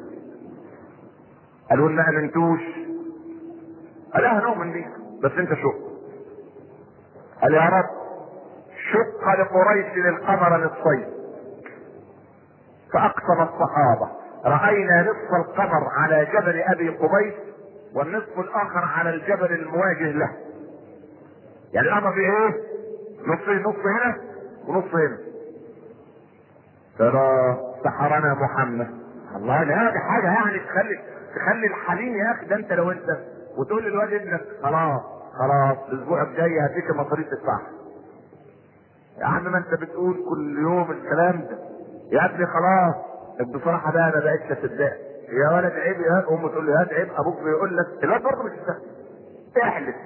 قالوا ما امنتوش؟ قال هنؤمن بيك بس انت شق. قال يا رب شق لقريش القمر نصين. فاقسم الصحابه رأينا نصف القمر على جبل ابي قبيس والنصف الاخر على الجبل المواجه له. يعني القمر في ايه؟ نص نص هنا ونص هنا. ترى سحرنا محمد. الله، لا دي حاجه يعني تخلي تخلي الحليم يا اخي. ده انت لو انت وتقول للواد ابنك خلاص خلاص الاسبوع الجاي هديك مصاريف تدفعها. يا عم ما انت بتقول كل يوم الكلام ده. يا ابني خلاص بصراحه بقى انا بقيت صدق. يا ولد عيب، يا امه تقول لي هات عيب، ابوك بيقول لك الواد برضه مش فاهم. احلف.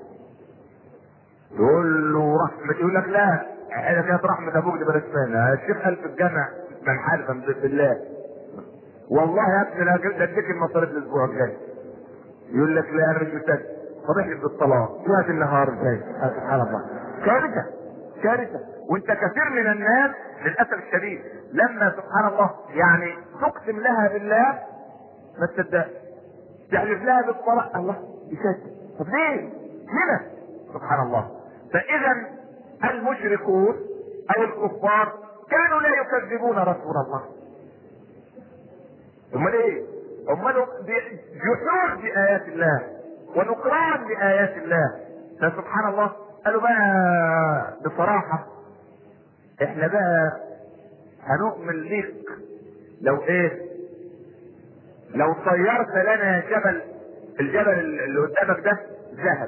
تقول له رحمه، يقول لك لا انا كانت رحمه ابوك دي بلاش منها. الشيخ قال في الجامع من حالفا بالله والله يا ابني انا اديك المصاريف الاسبوع الجاي. يقول لك لا انا مش مصدق. طب احلف بالطلاق وقت النهار جاي. سبحان الله، كارثه كارثه. وانت كثير من الناس للاسف الشديد لما سبحان الله يعني تقسم لها بالله ما تصدقش، تحلف لها بالطلاق الله يصدق. طب ليه؟ ليه؟ سبحان الله. فاذا المشركون او الكفار كانوا لا يكذبون رسول الله. امال ايه؟ امال جحود بايات الله ونكران بايات الله. فسبحان الله قالوا بقى بصراحه احنا بقى هنؤمن ليك لو ايه؟ لو طيرت لنا جبل، الجبل اللي قدامك ده ذهب.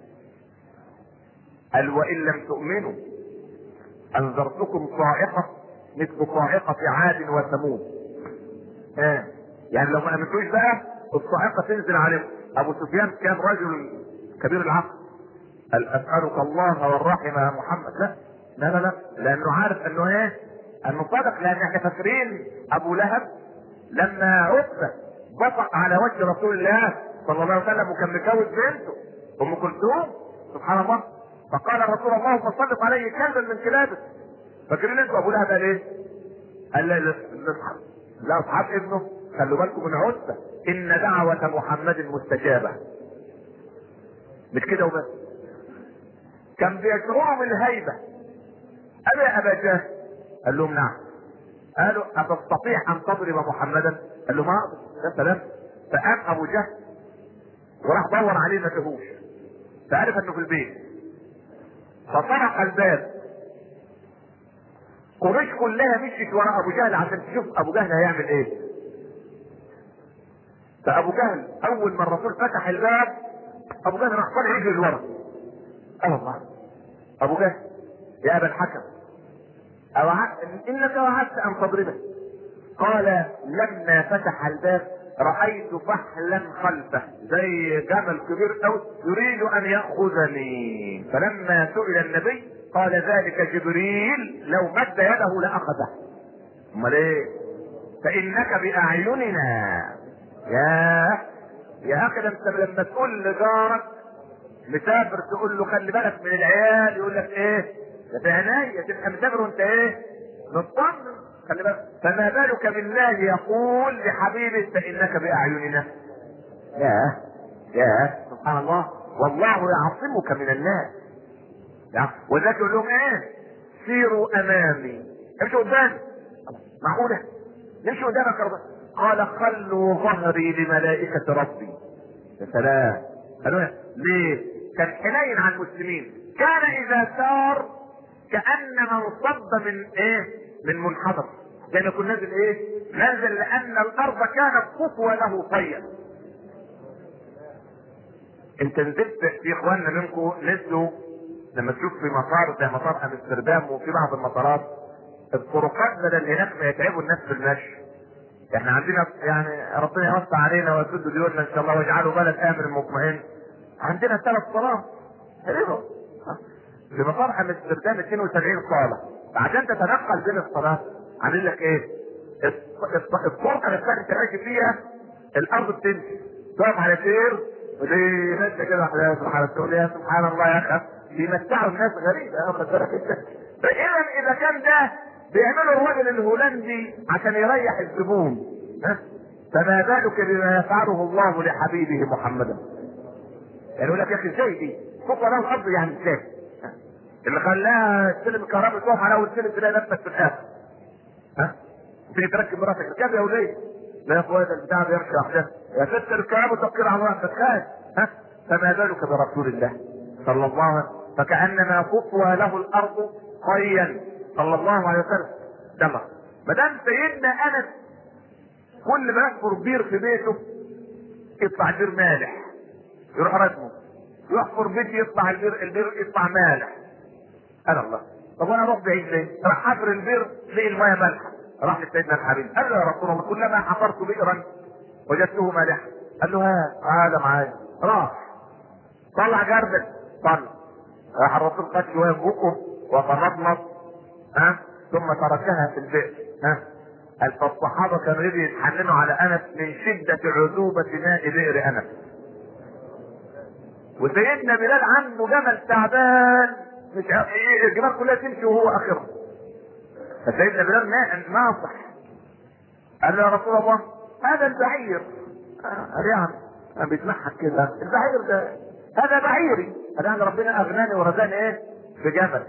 قال وان لم تؤمنوا انذرتكم صاعقه مثل صاعقه عاد وثمود. اه يعني لو ما امنتوش بقى الصاعقه تنزل عليكم. ابو سفيان كان رجل كبير العقل. قال اسالك الله والرحمه يا محمد. لا لا لا لا لانه عارف انه ايه؟ انه صادق. لان احنا فاكرين ابو لهب لما عقبه بصق على وجه رسول الله صلى الله عليه وسلم وكان متجوز بنته ام كلثوم سبحان الله، فقال رسول الله فسلط عليه كلبا من كلابه. فاكرين انتوا ابو لهب قال ايه؟ قال لا لا اصحاب ابنه خلوا بالكم من عتبه ان دعوه محمد مستجابه. مش كده وبس، كان بيشعروا بالهيبه. قالوا يا ابا جهل، قال لهم نعم. قالوا اتستطيع ان تضرب محمدا؟ قال له ما اقدر. يا سلام. فقام ابو جهل وراح دور عليه ما فيهوش، فعرف انه في البيت فطرق الباب. قريش كلها مشيت وراء ابو جهل عشان تشوف ابو جهل هيعمل ايه. فابو جهل اول ما الرسول فتح الباب ابو جهل راح طالع يجري لورا. قال الله ابو جهل يا ابا الحكم أوعد انك وعدت ان تضربه. قال لما فتح الباب رايت فحلا خلفه زي جمل كبير قوي يريد ان ياخذني. فلما سئل النبي قال ذلك جبريل لو مد يده لاخذه. امال ايه؟ فانك باعيننا. يا يا اخي انت لما تقول لجارك مسافر تقول له خلي بالك من العيال يقول لك ايه؟ ده في عينيا. تبقى مسافر وانت ايه؟ مطمن. خلي بالك. فما بالك بالله يقول لحبيبه فانك باعيننا. يا يا سبحان الله والله يعصمك من الناس. وذاك يقول لهم ايه؟ سيروا امامي امشوا قدامي. معقوله؟ نمشي قدامك يا رب. قال خلوا ظهري لملائكه ربي. يا سلام. قالوا ليه؟ كان حنين على المسلمين. كان اذا سار كأن من صب من ايه؟ من منحدر. كان يكون نازل ايه؟ نازل لان الارض كانت خطوة له طيب. انت نزلت في اخواننا منكم نزلوا لما تشوف في مطار زي مطار امستردام وفي بعض المطارات الطرقات بدل هناك ما يتعبوا الناس في المشي. احنا عندنا يعني ربنا يوسع علينا ويسد ديوننا ان شاء الله ويجعله بلد امن مطمئن. عندنا ثلاث صالات حلوه في مطار امستردام اثنين وسبعين صاله. عشان تتنقل بين الصالات عامل لك ايه؟ الطرقه نفسها انت ماشي فيها الارض بتمشي تقف على سير ودي ماشيه كده على سبحان الله. يا سبحان الله يا اخي بيمتعوا الناس غريبه. واخد بالك انت؟ فاذا اذا كان ده بيعملوا الراجل الهولندي عشان يريح الزبون، ها؟ فما بالك بما يفعله الله لحبيبه محمدا. يعني يقول لك يا اخي ازاي دي؟ فوق له الارض يعني ازاي؟ اللي خلاها السلم الكهرباء تقف على اول سلم تلاقي نفسك في الاخر. ها؟ تيجي تركب مراتك اركب يا وليه؟ لا يا اخويا ده البتاع بيمشي وحده يا ست الكلام وتفكير على الله تتخيل. ها فما بالك برسول الله صلى الله عليه وسلم فكانما تطوى له الارض طيا صلى الله عليه وسلم. تمام. ما دام سيدنا انس كل ما يحفر بير في بيته يطلع بير مالح يروح رسمه، يحفر بيت يطلع البير البير يطلع مالح. انا الله طب وانا اروح بعيد ليه؟ راح حفر البير لقي الميه مالحه، راح لسيدنا الحبيب قال له يا رسول الله كلما حفرت بئرا وجدته مالحا. قال له ها هذا معايا. راح طلع جردل طلع راح الرسول خد شويه في بقه وفرطمط ها ثم تركها في البئر. ها قال فالصحابه كانوا يجي يتحننوا على انس من شده عذوبه ماء بئر انس. وسيدنا بلال عنده جمل تعبان مش الجمال كلها تمشي وهو اخرها. فسيدنا بلال ناصح قال له يا رسول الله هذا البعير قال يعني بيتمحك كده البعير ده هذا بعيري. قال يعني ربنا اغناني ورزقني ايه بجمل.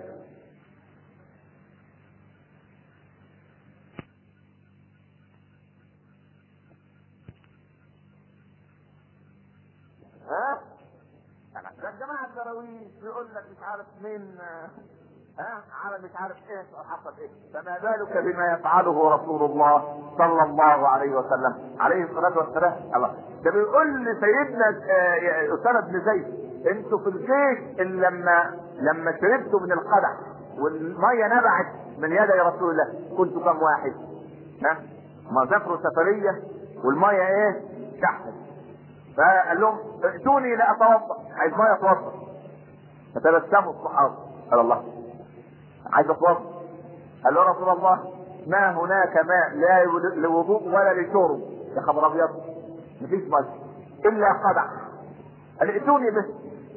ها ده الجماعه الدراويش يقول لك مش عارف مين ها عمل مش عارف ايه حصل ايه. فما بالك بما يفعله رسول الله صلى الله عليه وسلم عليه الصلاه والسلام. الله ده بيقول لسيدنا اسامه بن زيد انتوا في الجيش اللي لما لما شربتوا من القدح والميه نبعت من يدي رسول الله كنتوا كم واحد؟ ها ما سافروا سفريه والميه ايه تحت. فقال لهم ائتوني لاتوضا عايز ميه اتوضا. فتبسموا الصحابه قال الله عايز اتوضا. قال له رسول الله ما هناك ماء لا لوضوء ولا لشرب. يا خبر ابيض مفيش ميه الا قدح. قال ائتوني به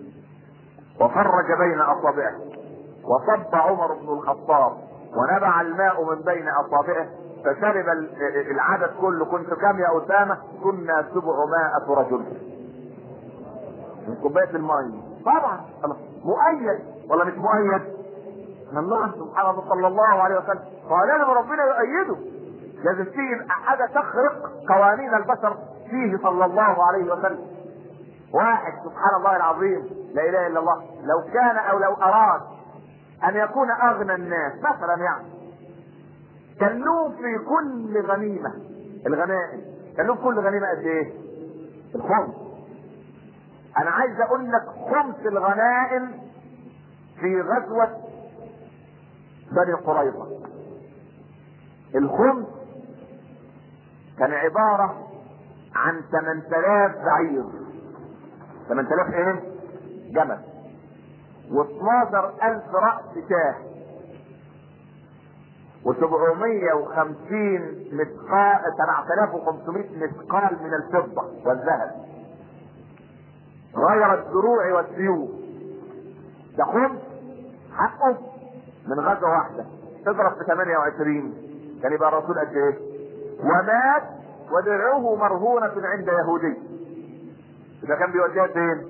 وفرج بين اصابعه وصب عمر بن الخطاب ونبع الماء من بين اصابعه فشرب العدد كله. كنت كم يا اسامه؟ كنا سبعمائة رجل من كوبايه الميه. طبعا مؤيد ولا مش مؤيد؟ من الله سبحانه وتعالى صلى الله عليه وسلم. فلازم ربنا يؤيده. لازم فيه حاجه تخرق قوانين البشر فيه صلى الله عليه وسلم. واحد سبحان الله العظيم لا اله الا الله لو كان او لو اراد ان يكون اغنى الناس مثلا يعني كان له في كل غنيمه الغنائم كان له في كل غنيمه قد ايه؟ الخمس. انا عايز اقول لك خمس الغنائم في غزوه بني قريظه الخمس كان عباره عن ثمانية آلاف بعير ثمانية آلاف ايه؟ جمل واثناشر ألف رأس شاه وسبعمائة وخمسين مثقال سبعة آلاف وخمسمائة مثقال من الفضة والذهب غير الدروع والسيوف. ده خمس حقه من غزوة واحدة تضرب في ثمانية وعشرين كان يبقى الرسول قد ايه؟ ومات ودرعه مرهونة عند يهودي. إذا كان بيوديها فين؟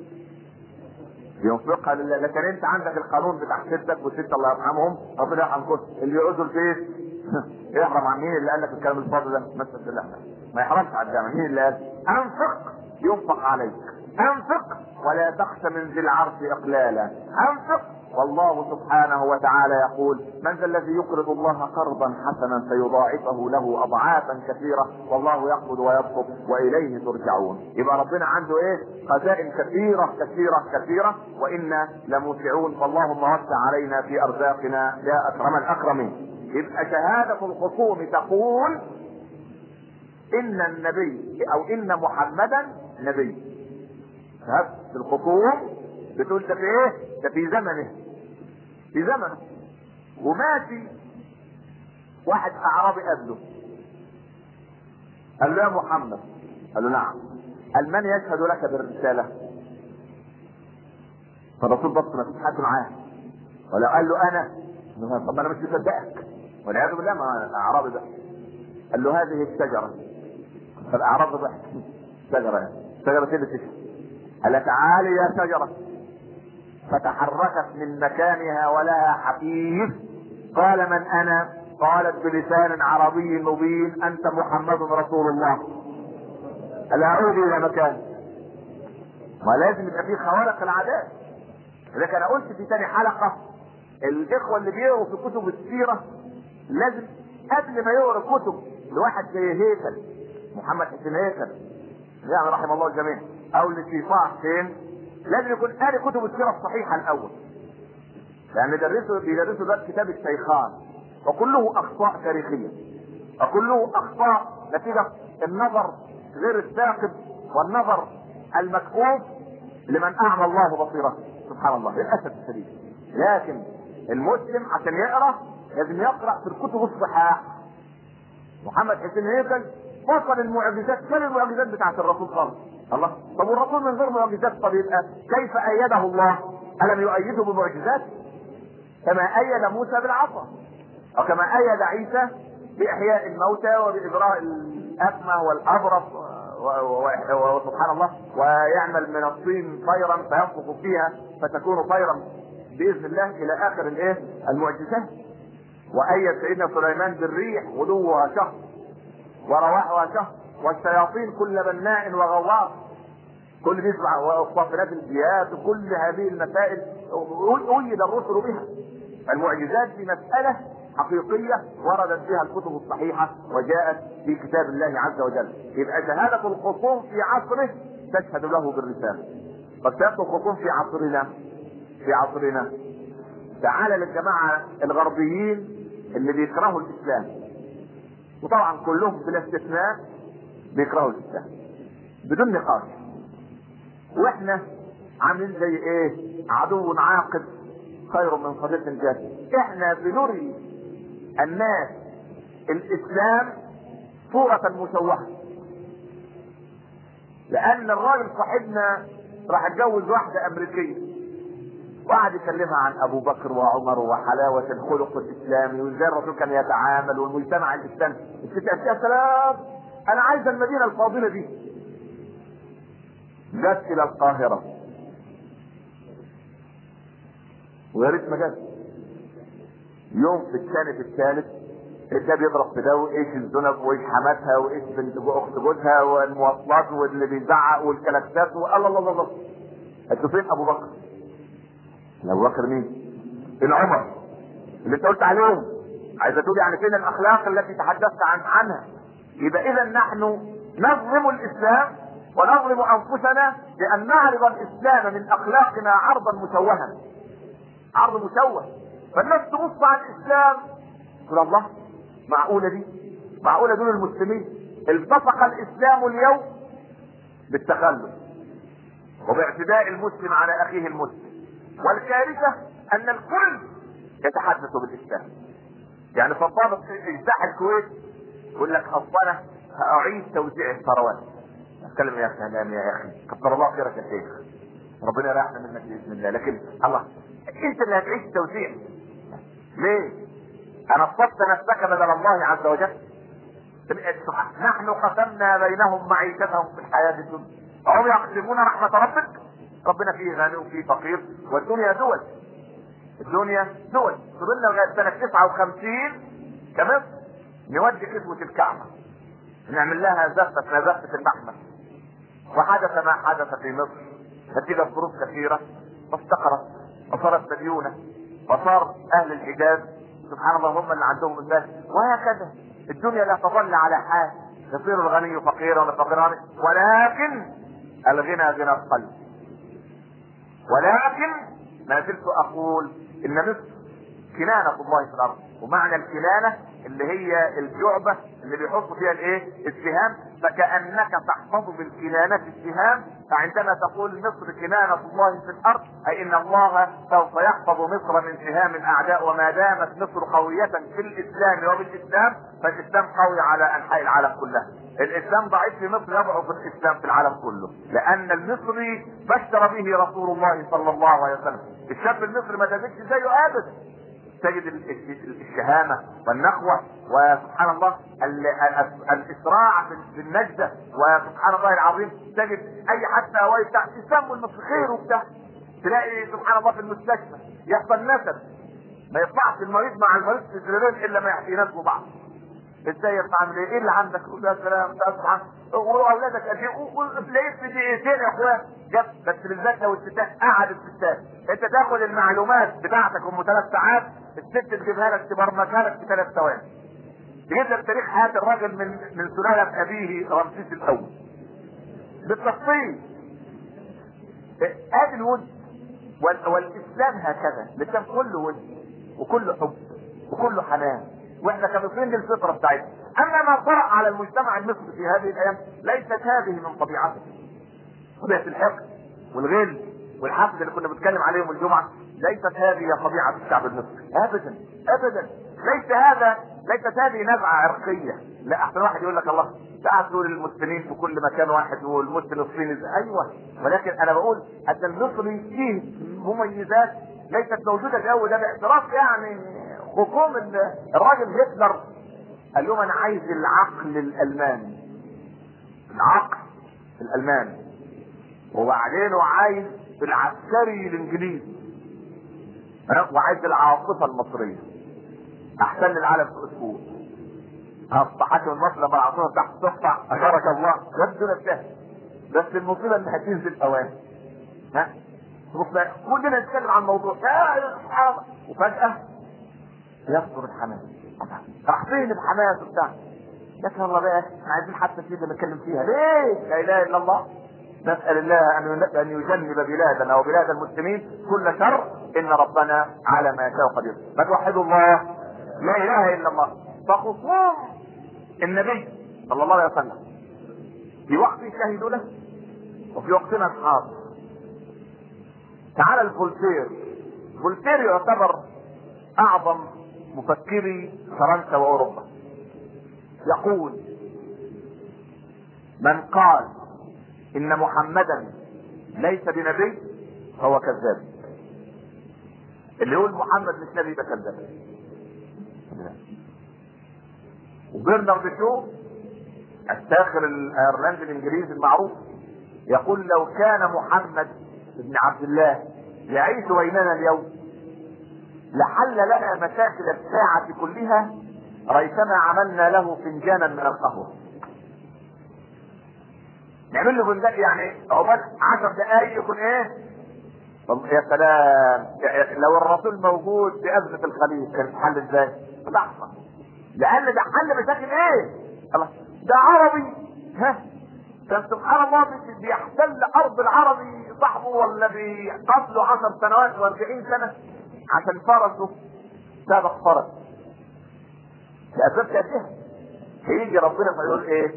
ينفقها لله. لكن انت عندك القانون بتاع ستك وست الله يرحمهم ربنا يرحمكم اللي يعوزوا البيت يحرم عن مين اللي قال لك الكلام الفاضي ده؟ مثل الله ما يحرمش على الجامع. مين اللي قال؟ انفق ينفق عليك. انفق ولا تخش من ذي العرش اقلالا. انفق والله سبحانه وتعالى يقول من ذا الذي يقرض الله قرضا حسنا فيضاعفه له اضعافا كثيره والله يقبض ويبسط واليه ترجعون. يبقى ربنا عنده ايه؟ خزائن كثيره كثيره كثيره وانا لموسعون. فاللهم وسع علينا في ارزاقنا يا اكرم الاكرمين. يبقى شهاده الخصوم تقول ان النبي او ان محمدا نبي. شهاده الخصوم بتقول ده في ايه؟ ده في زمنه في زمنه. وماشي واحد اعرابي قبله قال له يا محمد. قال له نعم. قال من يشهد لك بالرساله؟ فالرسول بص ما فيش حد معاه ولا قال له انا. طب انا مش مصدقك والعياذ بالله. ما اعرابي ده قال له هذه الشجره. فالاعرابي ضحك شجره شجره كده تشهد. قال تعالي يا شجره. فتحركت من مكانها ولها حفيظ. قال من انا؟ قالت بلسان عربي مبين انت محمد رسول الله. الا اعود الى مكان. ما لازم يبقى فيه خوارق العادات. لكن انا قلت في تاني حلقة الاخوة اللي بيقروا في كتب السيرة لازم قبل ما يقرا كتب لواحد زي هيكل محمد حسين هيكل يعني رحم الله الجميع او لشيطان حسين لازم يكون قاري كتب السيرة الصحيحة الاول. لان درسوا بيدرسوا ده كتاب الشيخان وكله اخطاء تاريخية وكله اخطاء نتيجة النظر غير الثاقب والنظر المكفوف لمن اعمى الله بصيرته سبحان الله للاسف الشديد. لكن المسلم عشان يقرا لازم يقرا في الكتب الصحاح. محمد حسين هيكل وصل المعجزات كل المعجزات بتاعت الرسول خالص. الله طب والرسول من غير معجزات طب يبقى كيف ايده الله؟ الم يؤيده بمعجزات؟ كما ايد موسى بالعصا وكما ايد عيسى باحياء الموتى وبابراء الاكمه والابرص وسبحان الله ويعمل من الطين طيرا فينفخ فيها فتكون طيرا باذن الله الى اخر الايه المعجزات. وايد سيدنا سليمان بالريح غدوها شهر ورواحها شهر والشياطين كل بناء وغواص كل بيسمع وصافنات الجياد وكل هذه المسائل أيد الرسل بها. المعجزات دي مسألة حقيقية وردت بها الكتب الصحيحة وجاءت في كتاب الله عز وجل. يبقى شهادة الخصوم في عصره تشهد له بالرسالة. طب شهادة الخصوم في عصرنا في عصرنا تعالى للجماعة الغربيين اللي بيكرهوا الإسلام وطبعا كلهم بلا استثناء بيكرهوا الإسلام بدون نقاش واحنا عاملين زي ايه عدو عاقد خير من صديق جاد. احنا بنري الناس الاسلام صورة مشوهة لان الراجل صاحبنا راح اتجوز واحدة امريكية وقعد يكلمها عن ابو بكر وعمر وحلاوة الخلق الاسلامي وازاي الرسول كان يتعامل والمجتمع الاسلامي. الست قالت يا سلام انا عايزة المدينة الفاضلة دي. جت الى القاهرة ويا ريت ما جت. يوم في الثاني في الثالث ده بيضرب في ده وايش الذنب وايش حماتها وايش بنت اخت جوزها والمواصلات واللي بيزعق والكلاكسات والله الله الله الله. انتوا فين ابو بكر؟ ابو بكر مين؟ فين عمر اللي انت قلت عليهم؟ عايزه تقول يعني فين الاخلاق التي تحدثت عن عنها؟ يبقى اذا نحن نظلم الاسلام ونظلم انفسنا بان نعرض الاسلام من اخلاقنا عرضا مشوها عرض مشوه. فالناس تبص على الاسلام تقول الله معقوله دي معقوله دول المسلمين التصق الاسلام اليوم بالتخلف وباعتداء المسلم على اخيه المسلم. والكارثه ان الكل يتحدث بالاسلام. يعني فضلت اجتاح الكويت يقول لك اصل انا هاعيد توزيع الثروات. اتكلم يا سلام يا اخي كتر الله خيرك يا شيخ ربنا يرحم منك باذن الله. لكن الله انت اللي هتعيش التوزيع ليه؟ انا اصبت نفسك بدل الله عز وجل. نحن قسمنا بينهم معيشتهم في الحياه الدنيا وهم يقسمون رحمه ربك. ربنا فيه غني وفيه فقير والدنيا دول الدنيا دول فضلنا لغايه سنه تسعة وخمسين كمصر نودي كسوه الكعبه نعمل لها زفه زفه اللحمه. وحدث ما حدث في مصر نتيجه ظروف كثيره وافتقرت وصارت مديونه وصار اهل الحجاز سبحان الله هم اللي عندهم الناس. وهكذا الدنيا لا تظل على حال يصير الغني فقيرا والفقير غني. ولكن الغنى غنى القلب. ولكن ما زلت اقول ان مصر كنانة الله في الارض. ومعنى الكنانة اللي هي الجعبة اللي بيحطوا فيها الايه السهام فكأنك تحفظ بالكنانة السهام. فعندما تقول مصر كنانة الله في الارض اي ان الله سوف يحفظ مصر من سهام الاعداء. وما دامت مصر قوية في الاسلام وبالاسلام فالاسلام قوي على انحاء العالم كلها. الاسلام ضعيف في مصر يضعف الاسلام في العالم كله لان المصري بشر به رسول الله صلى الله عليه وسلم. الشاب المصري ما تجدش زيه ابدا. تجد الشهامة والنخوة وسبحان الله الاسراع في النجدة وسبحان الله العظيم. تجد اي حتى هواي بتاع يسموا المصري خير وبتاع تلاقي سبحان الله في المستشفى يحصل نسب ما يطلعش المريض مع المريض في سريرين الا ما يناسبوا بعض. ازاي يا عامل ايه؟ ايه اللي عندك؟ قول يا سلام سبحان واولادك قد ايه؟ تلاقيك في دقيقتين يا اخوان جاب. بس بالذات لو الستات قعدت الستات، انت تاخد المعلومات بتاعتك ام ثلاث ساعات، الست تجيبها لك تبرمجها لك في ثلاث ثواني. تجيب لك تاريخ حياه الراجل من من سلاله ابيه رمسيس الاول بالتفصيل. ادي الود. والاسلام هكذا، الاسلام كله ود وكله حب وكله حنان، واحنا كمصريين دي الفطره بتاعتنا. اما ما طرأ على المجتمع المصري في هذه الايام ليست هذه من طبيعته. طبيعه الحقد والغل والحسد اللي كنا بنتكلم عليهم الجمعه ليست هذه طبيعه الشعب المصري ابدا ابدا. ليس هذا ليست هذه نزعه عرقيه. لا، احسن واحد يقول لك الله تعال تقول المسلمين في كل مكان واحد والمسلم الصيني، ايوه، ولكن انا بقول ان المصري فيه مميزات ليست موجوده في اول ده باعتراف يعني خصوم الراجل هتلر قال لهم انا عايز العقل الالماني، العقل الالماني، وبعدين وعايز العسكري الانجليزي، وعايز العاصفه المصريه احسن العالم في اسبوع. اصبحت المصر لما العاصفه تحت تقطع اجرك الله يبدو نفسها، بس المصيبه انها تنزل اوان. ها كلنا نتكلم عن موضوع وفجاه يصدر الحماس. راح فين الحماس بتاعه؟ لكن الله بقى احنا عايزين حتى كده نتكلم فيها ليه؟ لا اله الا الله. نسال الله ان يجنب بلادنا وبلاد المسلمين كل شر، ان ربنا على ما يشاء قدير. ما توحدوا الله، لا اله الا الله. فخصوم النبي صلى الله عليه وسلم في وقت شهدوا له وفي وقتنا الحاضر. تعالى الفولتير. فولتير يعتبر اعظم مفكري فرنسا واوروبا. يقول من قال ان محمدا ليس بنبي فهو كذاب. اللي يقول محمد مش نبي يبقى كذاب. وبرنارد شو الساخر الايرلندي الانجليزي المعروف يقول لو كان محمد بن عبد الله يعيش بيننا اليوم لحل لنا مشاكل الساعة كلها ريثما عملنا له فنجانا من القهوة. نعمل له فنجان يعني عقبال عشر دقايق يكون ايه؟ طب يا سلام، لو الرسول موجود في أزمة الخليج كان حل ازاي؟ لحظة، لأن ده حل مشاكل ايه؟ الله ده عربي، ها؟ كان سبحان الله بيحتل أرض العربي صاحبه ولا بيقتله عشر سنوات واربعين سنة عشان فرسه سابق فرس. لأسباب كثيرة. هيجي ربنا فيقول ايه؟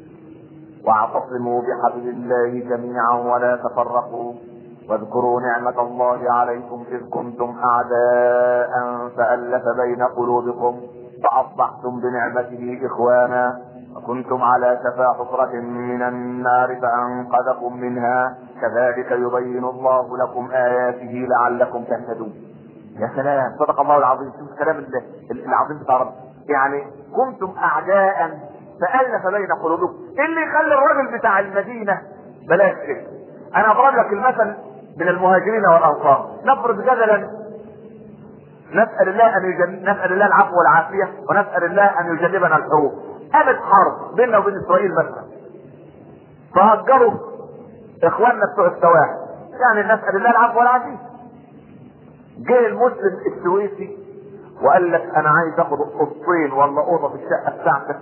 واعتصموا بحبل الله جميعا ولا تفرقوا واذكروا نعمة الله عليكم إذ كنتم أعداء فألف بين قلوبكم فأصبحتم بنعمته إخوانا وكنتم على شفا حفرة من النار فأنقذكم منها كذلك يبين الله لكم آياته لعلكم تهتدون. يا سلام، صدق الله العظيم. شوف الكلام العظيم بتاع رب. يعني كنتم أعداء فألف بين قلوبكم. اللي يخلي الراجل بتاع المدينة بلاش كده. أنا أضرب لك المثل من المهاجرين والأنصار. نفرض جدلا نسأل الله أن يجن... نسأل الله العفو والعافية ونسأل الله أن يجنبنا الحروب. قامت حرب بيننا وبين إسرائيل مثلا، فهجروا إخواننا بتوع السواحل، يعني نسأل الله العفو والعافية. جه المسلم السويسي وقال لك أنا عايز آخد أوضتين ولا أوضة في الشقة بتاعتك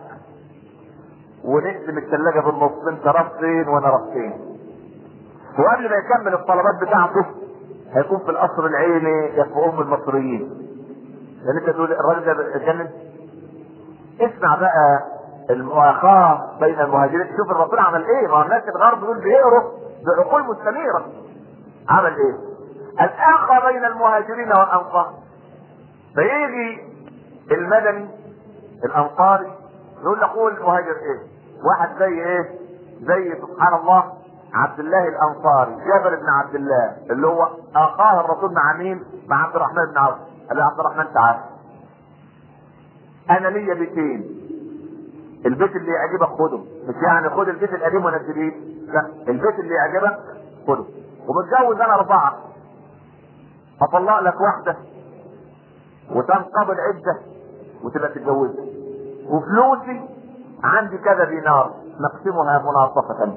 ونقسم الثلاجة بالنص، انت رصين وانا رصين. وقبل ما يكمل الطلبات بتاعته هيكون في القصر العيني يا ام المصريين. لان انت تقول الراجل ده اتجنن. اسمع بقى المؤاخاة بين المهاجرين. شوف الرسول عمل ايه. ما الناس الغرب دول بيقروا بعقول مستنيرة. عمل ايه؟ الاخى بين المهاجرين والانصار. فيجي المدني الانصاري يقول لاخوه المهاجر ايه؟ واحد زي ايه؟ زي سبحان الله عبد الله الانصاري جابر بن عبد الله اللي هو اخاه الرسول مع مين؟ مع عبد الرحمن بن عوف. قال له عبد الرحمن تعال، انا ليا بيتين، البيت اللي يعجبك خده، مش يعني خد البيت القديم وانا الجديد، لا، البيت اللي يعجبك خده. ومتجوز انا اربعه، هطلق لك واحده وتنقضي العده وتبقى تتجوزها، وفلوسي عندي كذا دينار نقسمها مناصفة.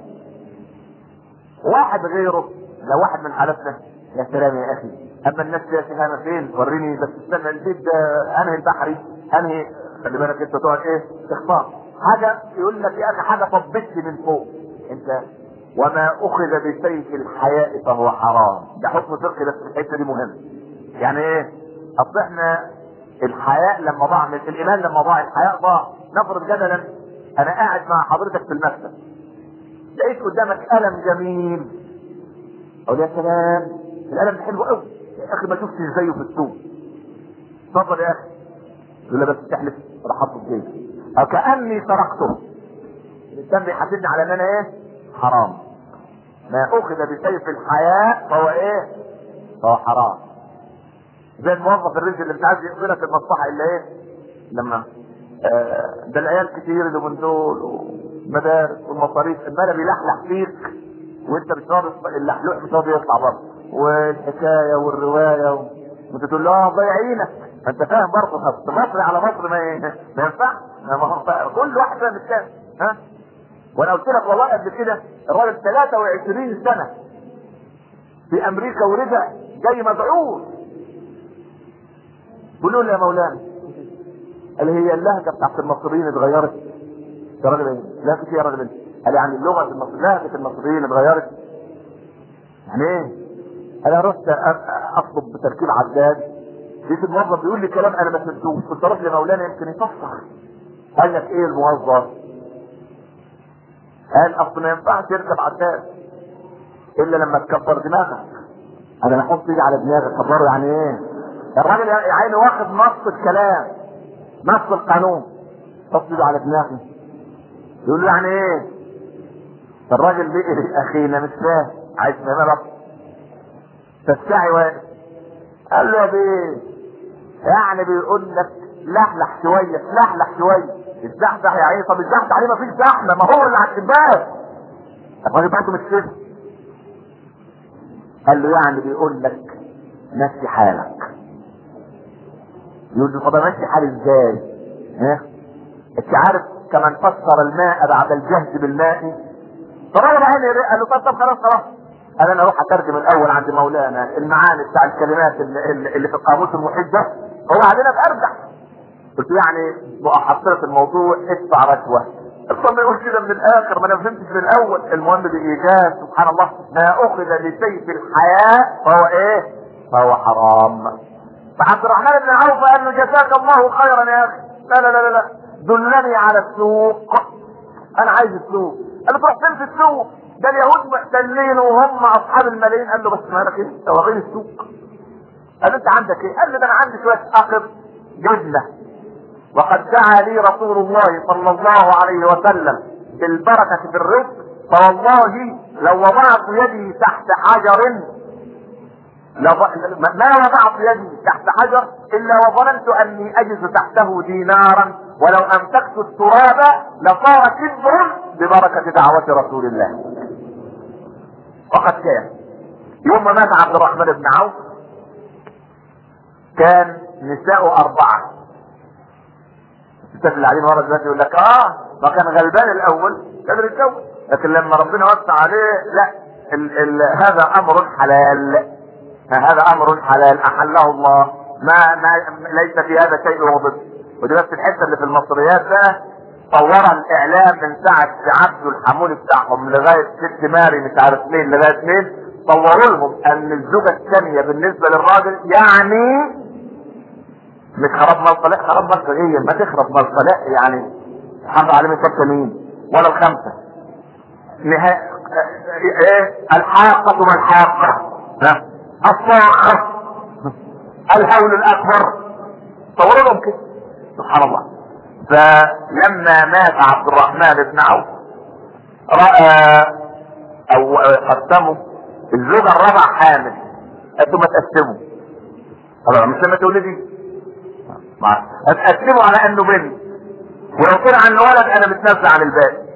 واحد غيره لو واحد من حالتنا يا سلام يا اخي، اما الناس يا شيخ فين وريني بس استنى البيت ده انهي البحري انهي، خلي بالك انت تقعد ايه تختار حاجه يقول لك يا اخي حاجه طبتني من فوق انت. وما اخذ بسيف الحياء فهو حرام، ده حكم فقهي بس الحته دي مهمه. يعني ايه؟ اصل احنا الحياء لما ضاع من الايمان، لما ضاع الحياء ضاع. نفرض جدلا انا قاعد مع حضرتك في المكتب لقيت قدامك قلم جميل، اقول يا سلام القلم ده حلو قوي يا اخي ما شفتش زيه في السوق، اتفضل يا اخي. يقول لي بس تحلف راح احطه في جيبي او كاني سرقته. الانسان بيحاسبني على ان انا ايه؟ حرام. ما اخذ بسيف الحياء فهو ايه؟ فهو حرام. زي الموظف الرجل اللي مش عايز يقبلك المصلحه الا ايه؟ لما آه ده العيال كتير اللي من دول والمدارس والمصاريف المال بيلحلح فيك وانت مش راضي، اللحلوح مش راضي يطلع بره، والحكايه والروايه و... وانت تقول له ضيعينك. انت فاهم برضه مصري على مصر ما ما ينفعش، كل واحد فاهم الثاني. ها؟ وانا قلت لك والله قبل كده الراجل ثلاثة وعشرين سنة في امريكا ورجع جاي مدعوس. بيقولوا له يا مولانا قال هي اللهجه بتاعت المصريين اتغيرت؟ يا راجل ايه؟ لا كتير يا راجل انت. قال يعني اللغه المصريه لهجه المصريين اتغيرت؟ يعني ايه؟ انا رحت اطلب بتركيب عداد، لقيت الموظف بيقول لي كلام انا ما فهمتوش، قلت له يا مولانا يمكن يفسر. قال لك ايه الموظف؟ قال اصل ما ينفعش تركب عداد الا لما تكبر دماغك. انا بحط ايدي على دماغي كبره يعني ايه؟ الراجل يا عيني واخد نص الكلام نص القانون، حط ايده على دماغي يقول له يعني ايه؟ فالراجل بقي اخينا مش فاهم، عايز فاهمها بقى. فالساعي واقف قال له يا بيه يعني بيقول لك لحلح شويه لحلح شويه الزحزح يا عيني. طب الزحزح عليه ما فيش زحمه، ما هو اللي على الشباك. الراجل برضه مش كده. قال له يعني بيقول لك مشي حالك. يقول له طب امشي حالي ازاي؟ ها؟ انت عارف كمان فسر الماء بعد الجهد بالماء. فالراجل عيني قال له طب طب خلاص خلاص. قال انا اروح اترجم الاول عند مولانا المعاني بتاع الكلمات اللي, اللي في القاموس المحيط ده وبعدين ابقى ارجع. قلت يعني محصله الموضوع ادفع رشوه. الصم يقول كده من الاخر ما انا فهمتش من الاول. المهم بايجاز سبحان الله ما اخذ بسيف الحياء فهو ايه؟ فهو حرام. فعبد الرحمن بن عوف قال له جزاك الله خيرا يا اخي. لا لا لا لا دلني على السوق، انا عايز السوق. قال له تروح فين في السوق؟ ده اليهود محتلين وهم اصحاب الملايين. قال له بس مالك ايه؟ وريني السوق. قال له انت عندك ايه؟ قال له ده انا عندي شويه اقط جبنه، وقد دعا لي رسول الله صلى الله عليه وسلم بالبركه في الرزق، فوالله لو وضعت يدي تحت حجر ما وضعت يدي تحت حجر الا وظننت اني اجد تحته دينارا، ولو امسكت التراب لصار كبر ببركه دعوه رسول الله. وقد كان يوم ما مات عبد الرحمن بن عوف كان نساء اربعه. الستات اللي قاعدين ورا دلوقتي يقول لك اه ما كان غلبان الاول قدر يتجوز، لكن لما ربنا وسع عليه لا ال ال هذا امر حلال، هذا امر حلال احله الله، ما, ما ليس في هذا شيء وضد. ودي بس الحته اللي في المصريات بقى طور الاعلام من ساعه عبده الحمول بتاعهم لغايه ست ماري مش عارف مين لغايه مين، طوروا لهم ان الزوجه الثانيه بالنسبه للراجل يعني مش خراب مال، خراب مال ايه؟ ما تخرب مال يعني حافظ عليه من ستة مين ولا الخمسه. نهايه ايه؟ الحاقه ما الحاقه، ها الصاخة الهول الاكبر، طوروا لهم كده سبحان الله. فلما مات عبد الرحمن بن عوف راى او قسموا الزوجه الرابعه حامل، انتم ما تقسموا طبعا مش لما تولدي هتقسموا على انه بنت، ولو طلع عنه ولد انا متنزع عن الباقي.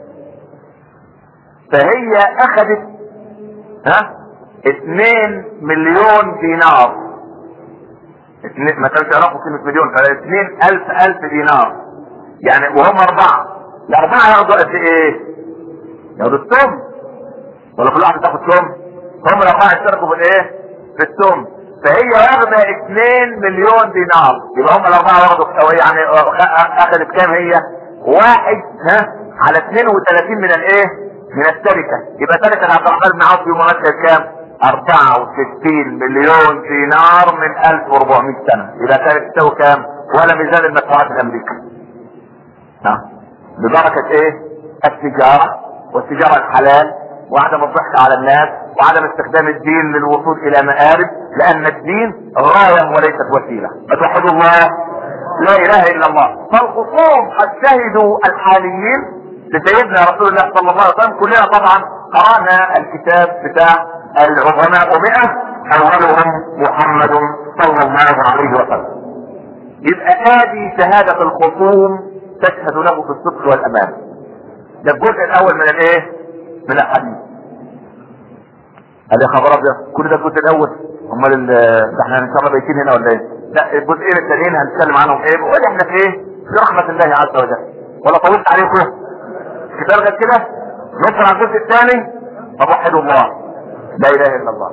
فهي اخذت ها اتنين مليون دينار، ما كانش يعرفوا كلمة مليون، فاثنين الف الف دينار يعني، وهم اربعة. الاربعة ياخدوا قد ايه؟ ياخدوا الثمن، ولا كل واحد تاخد ثمن؟ هم الاربعة يشتركوا في الايه؟ في الثمن. فهي واخدة اتنين مليون دينار، يبقى هم الاربعة واخدوا يعني اخذت كام هي؟ واحد ها على اثنين وثلاثين من الايه؟ من التركة. يبقى تركة عبد الرحمن بن عوف بممثل كام؟ اربعة وستين مليون دينار من الف واربعمائة سنة. يبقى كانت تساوي كام؟ ولا ميزان المدفوعات الامريكي. ها ببركة ايه؟ التجارة، والتجارة الحلال، وعدم الضحك على الناس، وعدم استخدام الدين للوصول الى مآرب، لان الدين غاية وليست وسيلة. فتوحدوا الله، لا اله الا الله. فالخصوم قد شهدوا الحاليين لسيدنا رسول الله صلى الله عليه وسلم. كلنا طبعا قرأنا الكتاب بتاع العظماء مئة، اولهم محمد صلى الله عليه وسلم. يبقى هذه شهادة الخصوم تشهد له بالصدق والامان. ده الجزء الاول من الايه؟ من الحديث. هذا خبر ابيض، كل ده الجزء الاول. امال ده احنا ان شاء الله بايتين هنا ولا ايه؟ لا، الجزئين التانيين هنتكلم عنهم ايه؟ وقال احنا في ايه؟ في رحمة الله عز وجل. ولا طولت عليكم؟ كتاب غير كده؟ ندخل على الجزء الثاني. طب وحدوا الله، لا اله الا الله.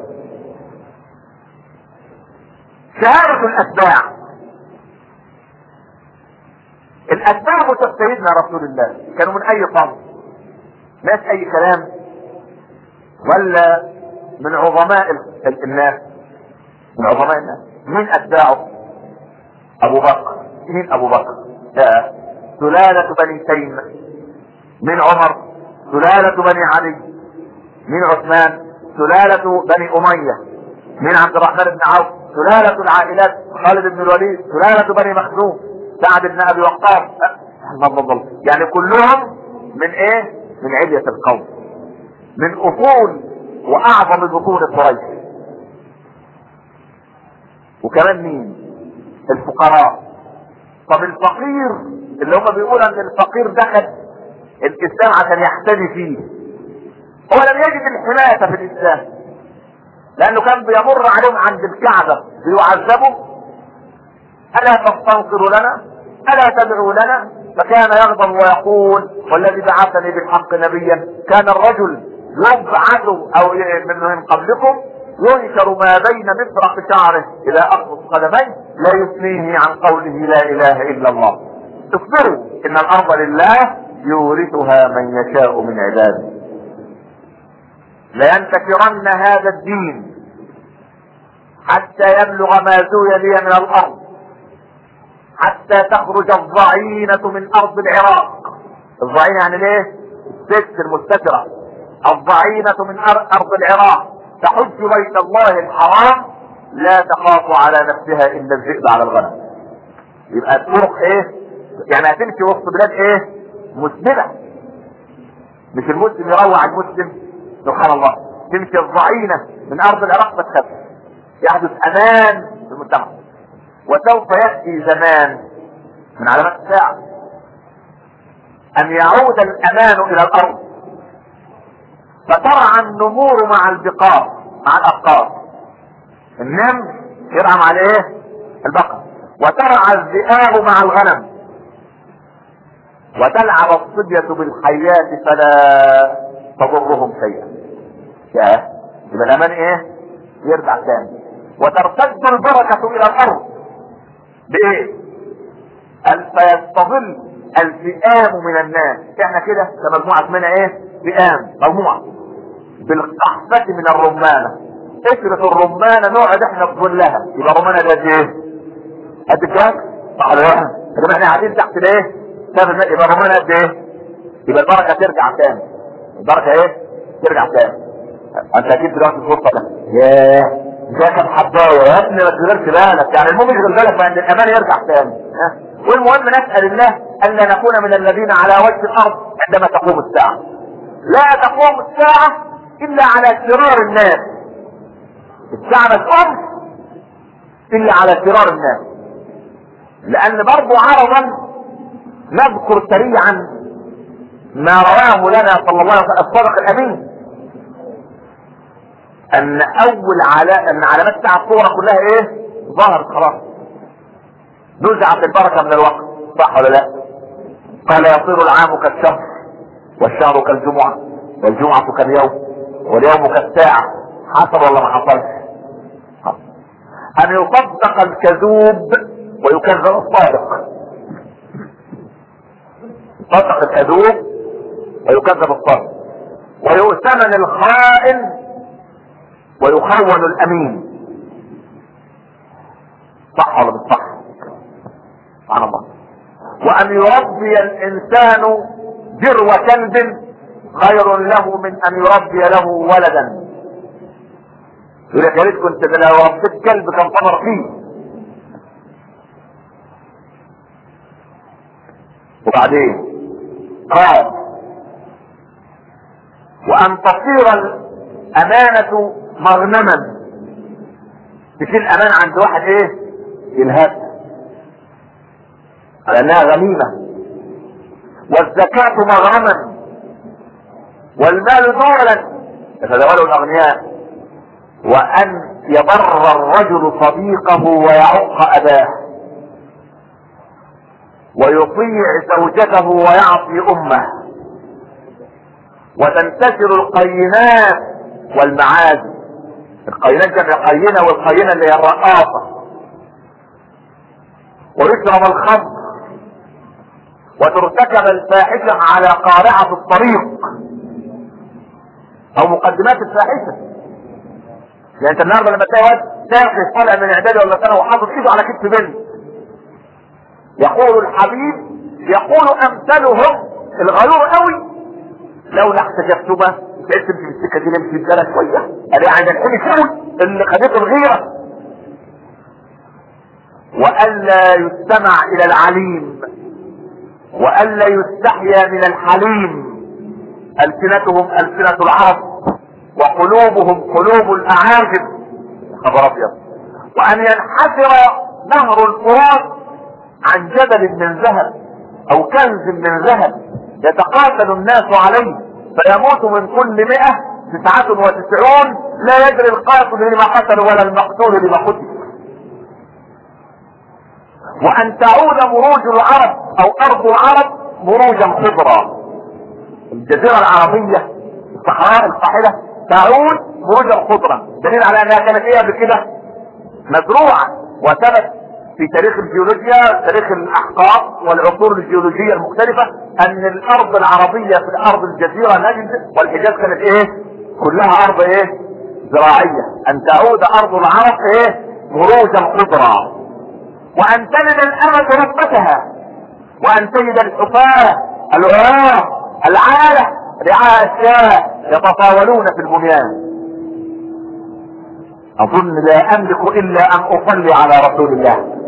شهادة الاتباع. الاتباع بتوع سيدنا رسول الله كانوا من اي قوم؟ ناس اي كلام ولا من عظماء الناس؟ من عظماء الناس. مين اتباعه؟ ابو بكر. مين ابو بكر؟ لا. سلالة بني تيم. من عمر؟ سلالة بني علي. من عثمان؟ سلالة بني امية. من عبد الرحمن بن عوف؟ سلالة العائلات. خالد بن الوليد سلالة بني مخزوم. سعد بن ابي وقاص. يعني كلهم من ايه؟ من علية القوم، من اصول واعظم ذكور قريش. وكمان مين؟ الفقراء. طب الفقير اللي هم بيقولوا ان الفقير دخل الاسلام عشان يحتمي فيه، هو لم يجد الحماية في الاسلام، لانه كان بيمر عليهم عند الكعبة بيعذبوا. الا تستنصروا لنا؟ الا تدعوا لنا؟ فكان يغضب ويقول: والذي بعثني بالحق نبيا، كان الرجل يبعث او من قبلكم ينشر ما بين مفرق شعره الى اقصى قدميه لا يثنيه عن قوله لا اله الا الله. اصبروا ان الارض لله يورثها من يشاء من عباده. لينتشرن هذا الدين حتى يبلغ ما زوي لي من الارض، حتى تخرج الضعينة من ارض العراق. الضعينة يعني ليه؟ الست المستترة. الضعينة من ارض العراق تحج بيت الله الحرام لا تخاف على نفسها الا الذئب على الغنم. يبقى الطرق ايه؟ يعني هتمشي وسط بلاد ايه؟ مسلمة. مش المسلم يروع المسلم، سبحان الله. تمشي الضعينة من ارض العراق ما تخافش، يحدث امان في المجتمع. وسوف يأتي زمان من علامات الساعة ان يعود الامان الى الارض، فترعى النمور مع البقار، مع الابقار. النمر يرعى مع الايه؟ البقر. وترعى الذئاب مع الغنم، وتلعب الصبية بالحيات فلا تضرهم شيئا. يا يبقى الامان ايه؟ يرجع تاني. وترتد البركة الى الارض بايه؟ فيستظل الفئام من الناس. احنا كده كمجموعة منها ايه؟ فئام، مجموعة بالقحفة من الرمانة. فكرة الرمانة نقعد احنا في ظلها، يبقى الرمانة ده ايه؟ قد الجاك؟ صح ولا لا؟ يبقى احنا قاعدين تحت الايه؟ يبقى الرمانة قد ايه؟ يبقى البركة ترجع تاني. البركة ايه؟ ترجع تاني. انت اكيد دلوقتي الفرصة ده. ياه ده كان حباية يا ابني، ما تشغلش بالك. يعني المهم يشغل بالك بان الامان يرجع تاني. ها؟ والمهم نسأل الله ان لا نكون من الذين على وجه الارض عندما تقوم الساعة. لا تقوم الساعة الا على شرار الناس. الساعة ما تقوم الا على شرار الناس. لان برضو عرضا نذكر سريعا ما رواه لنا صلى الله عليه وسلم الصادق الامين، ان اول على ان علامات الساعة الصورة كلها ايه؟ ظهرت خلاص. نزعت البركة من الوقت، صح ولا لا؟ قال يصير العام كالشهر والشهر كالجمعة والجمعة كاليوم واليوم كالساعة. حصل ولا ما حصلش؟ ان يصدق الكذوب ويكذب الصادق. يصدق الكذوب ويكذب الصادق، ويؤتمن الخائن ويخون الامين. صح ولا مش صح؟ سبحان الله. وان يربي الانسان جرو كلب خير له من ان يربي له ولدا. يقول لك يا ريت كنت لو ربيت كلب كان طمر فيه. وبعدين قال وان تصير الامانة مغنما. تشيل الامانة عند واحد ايه؟ يلهاها لانها غنيمة. والزكاة مغرما والمال دولا يتداوله الاغنياء. وان يبر الرجل صديقه ويعق اباه ويطيع زوجته ويعصي امه. وتنتشر القينات والمعازي. القينات جمع قينة، والقينة اللي هي الرقاصة. ويشرب الخمر وترتكب الفاحشة على قارعة الطريق او مقدمات الفاحشة. يعني انت النهارده لما تلاقي واد داخل طالع من اعدادي ولا سنه وحاطط ايده على كتف بنت، يقول الحبيب يقول امثلهم الغيور قوي لولا احتجبتما بقيت تمشي بالسكه دي نمشي بجرى شويه. ادي عند الحين شوي اللي خدته الغيره. والا يستمع الى العليم والا يستحيا من الحليم. السنتهم السنه العرب وقلوبهم قلوب الاعاجم. خبر ابيض. وان ينحسر نهر الفرات عن جبل من ذهب او كنز من ذهب يتقاتل الناس عليه فيموت من كل مئة تسعة وتسعون لا يدري القاتل لما قتل ولا المقتول لما قتل. وان تعود مروج العرب او ارض العرب مروجا خضرا. الجزيرة العربية الصحراء القاحلة تعود مروجا خضرا، دليل على انها كانت ايه قبل كده؟ مزروعة. وثبت في تاريخ الجيولوجيا تاريخ الاحقاف والعصور الجيولوجية المختلفة ان الارض العربية في الارض الجزيرة نجد والحجاز كانت ايه؟ كلها ارض ايه؟ زراعية. ان تعود ارض العرب ايه؟ مروجا خضرا. وان تلد الامة ربتها وان تجد الحفاة العراة العالة رعاء الشاة يتطاولون في البنيان. اظن لا املك الا ان اصلي على رسول الله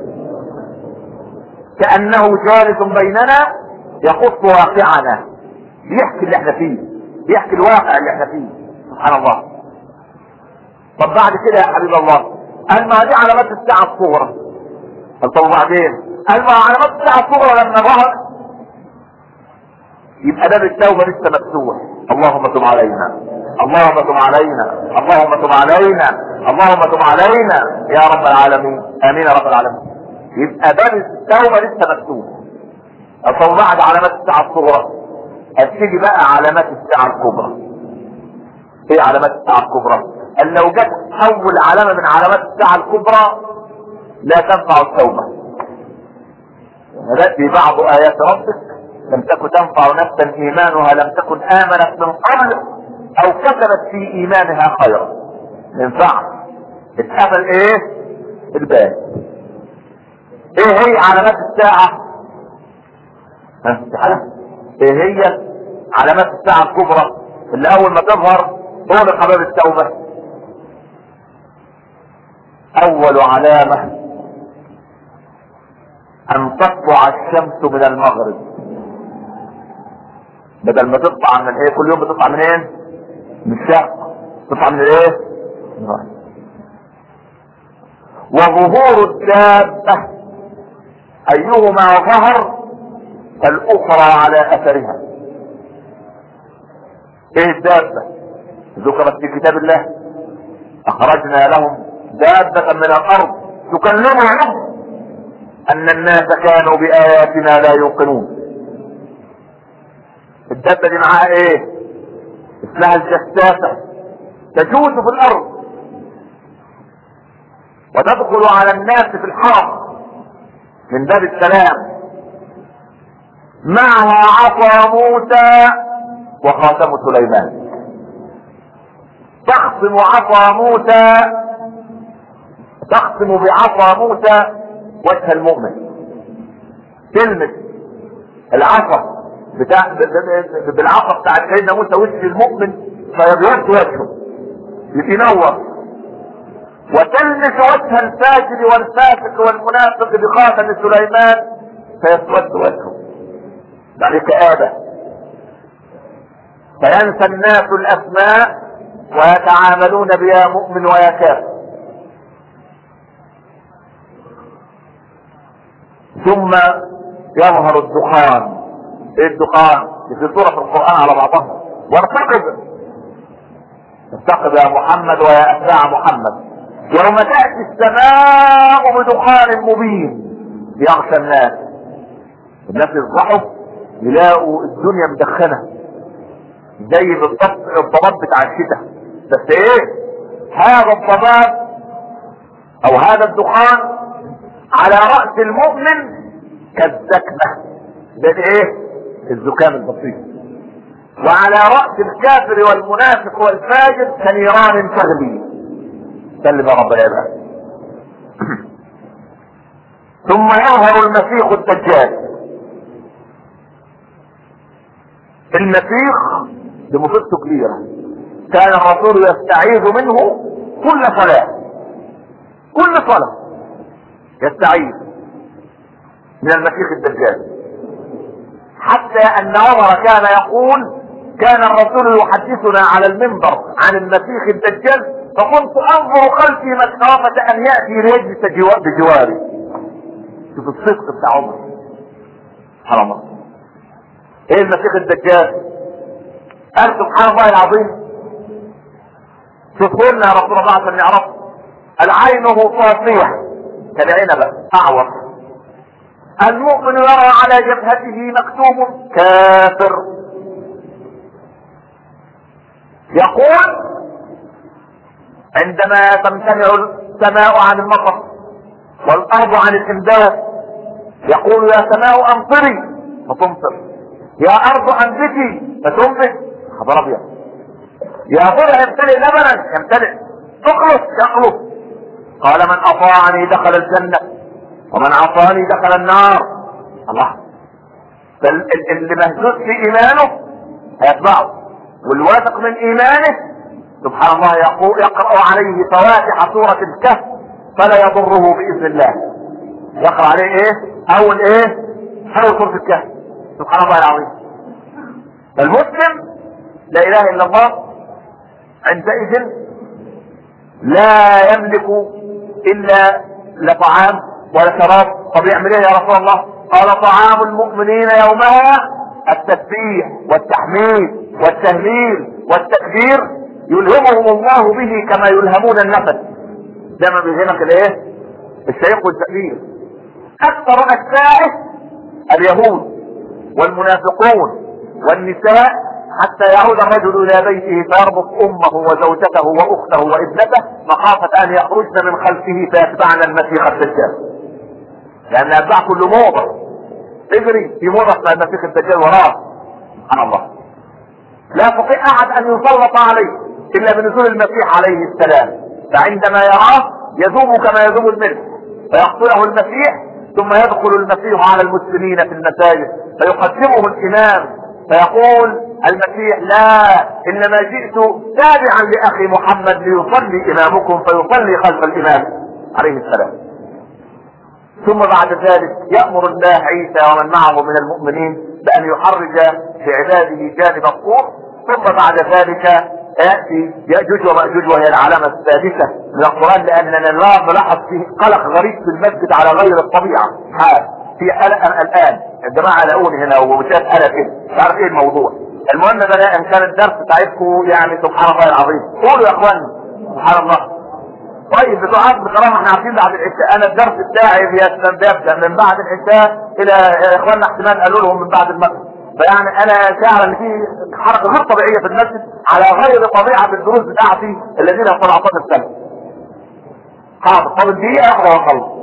كأنه جالس بيننا يقص واقعنا، يحكي اللي احنا فيه، يحكي الواقع اللي احنا فيه. سبحان الله. طب بعد كده يا حبيب الله قال ما دي علامات الساعة الصغرى. طب وبعدين قال ما علامات الساعة الصغرى لما ظهر يبقى باب التوبة لسه مفتوح. اللهم تب علينا اللهم تب علينا اللهم تب علينا اللهم تب علينا يا رب العالمين. امين يا رب العالمين. يبقى باب التوبة لسه مفتوح. طب بعد علامات الساعة الصغرى هتيجي بقى علامات الساعة الكبرى. ايه علامات الساعة الكبرى؟ ان لو جت اول علامة من علامات الساعة الكبرى لا تنفع التوبة. نأتي بعض ايات ربك لم تكن تنفع نفسا ايمانها لم تكن امنت من قبل او كسبت في ايمانها خيرا. ينفع اتقفل ايه؟ الباب. ايه هي علامات الساعة؟ ها ايه هي علامات الساعة الكبرى اللي اول ما تظهر طول حباب التوبة؟ اول علامة ان تطلع الشمس من المغرب. بدل ما تطلع من ايه كل يوم بتطلع من ايه؟ من الشرق. تطلع من ايه؟ وظهور الدابة ايهما ظهر فالاخرى على اثرها. ايه الدابة؟ ذكرت في كتاب الله اخرجنا لهم دابة من الارض تكلمهم ان الناس كانوا باياتنا لا يوقنون. الدابة دي معاها ايه؟ اسمها الجساسة، تجوز في الارض وتدخل على الناس في الحرم من باب السلام، معها عصا موسى وخاتم سليمان. تخصم عصا موسى، تخصم بعصا موسى وجه المؤمن، تلمس العصا بتاع بالعصا بتاع سيدنا موسى وجه المؤمن فيبيض وجهه يتنور، وتلمس وجه الفاجر والفاسق والمنافق بخاتم سليمان فيسود وجهه. ذلك آبة، فينسى الناس الأسماء ويتعاملون بيا مؤمن ويا كافر. ثم يظهر الدخان. ايه الدخان؟ في سورة القرآن على بعضها. وارتقب، ارتقب يا محمد ويا أتباع محمد، يوم تأتي السماء بدخان مبين يغشى الناس. الناس يصبحوا يلاقوا الدنيا مدخنة زي بالضبط الضباب بتاع الشتاء، بس ايه؟ هذا الضباب او هذا الدخان على رأس المؤمن كالزكمة، ده ايه؟ الزكام البسيط. وعلى رأس الكافر والمنافق والفاجر كنيران تغلي. سلم يا رب العباد. ثم يظهر المسيح الدجال. المسيح بمصيبته كبيرة، كان الرسول يستعيذ منه كل صلاة، كل صلاة يستعيذ من المسيح الدجال، حتى ان عمر كان يقول كان الرسول يحدثنا على المنبر عن المسيح الدجال فكنت انظر خلفي مخافة ان يأتي ليجلس بجواري. شوف الصدق بتاع عمر. سبحان الله. ايه المسيح الدجال؟ قال سبحان الله العظيم، شوفوا لنا يا رسول الله عشان نعرفه. العينه صافية كالعنبة اعور، المؤمن يرى على جبهته مكتوب كافر. يقول عندما تمتنع السماء عن المطر والارض عن الامداد يقول يا سماء امطري فتمطر، يا ارض انبتي فتنبت. خبر ابيض. يا ضرع يمتلئ لبنا يمتلئ، تخلص يخلص. قال من اطاعني دخل الجنة ومن عصاني دخل النار. الله. اللي مهزوز في ايمانه هيتبعه، والواثق من ايمانه سبحان الله يقول يقرأ عليه فواتح سورة الكهف فلا يضره باذن الله. يقرأ عليه ايه؟ اول ايه؟ اول سورة الكهف. سبحان الله العظيم. فالمسلم لا اله الا الله عندئذ لا يملك الا لا طعام ولا شراب. طب يعمل ايه يا رسول الله؟ قال طعام المؤمنين يومها التسبيح والتحميد والتهليل والتكبير يلهمهم الله به كما يلهمون النفس. ده ما بيلهمك الايه؟ الشيخ والتكبير. اكثر اتباعه اليهود والمنافقون والنساء، حتى يعود الرجل الى بيته فيربط امه وزوجته واخته وابنته مخافة ان يخرجن من خلفه فيتبعن المسيح الدجال. لان اتباع كل موضة اجري في موضة اسمها المسيح الدجال وراه. سبحان الله. لا يستطيع احد ان يسلط عليه الا بنزول المسيح عليه السلام، فعندما يراه يذوب كما يذوب الملح فيقتله المسيح، ثم يدخل المسيح على المسلمين في المساجد فيقدمه الامام فيقول المسيح لا انما جئت تابعا لاخي محمد ليصلي امامكم فيصلي خلف الامام عليه السلام. ثم بعد ذلك يأمر الله عيسى ومن معه من المؤمنين بأن يحرج في عباده جانب الطور. ثم بعد ذلك يأتي يأجوج ومأجوج وهي العلامة السادسة من القرآن، لأننا نلاحظ فيه قلق غريب في المسجد على غير الطبيعة. حال في قلق الآن الجماعة لقوني هنا ومشاهد قلق كده مش عارف ايه الموضوع. المهم ده ان كان الدرس بتاعتكم يعني سبحان الله العظيم. قولوا يا اخواني سبحان الله. طيب بتوع عصر الكرامه احنا عارفين بعد العشاء، انا الدرس بتاعي بيبدا من بعد العشاء الى اخواننا احتمال قالوا لهم من بعد المغرب، فيعني انا شاعر ان في حركه غير طبيعيه في المسجد على غير طبيعه بالدروس بتاعتي الذين سبعتاشر سنه. حاضر، طب دقيقه واحده واخلص.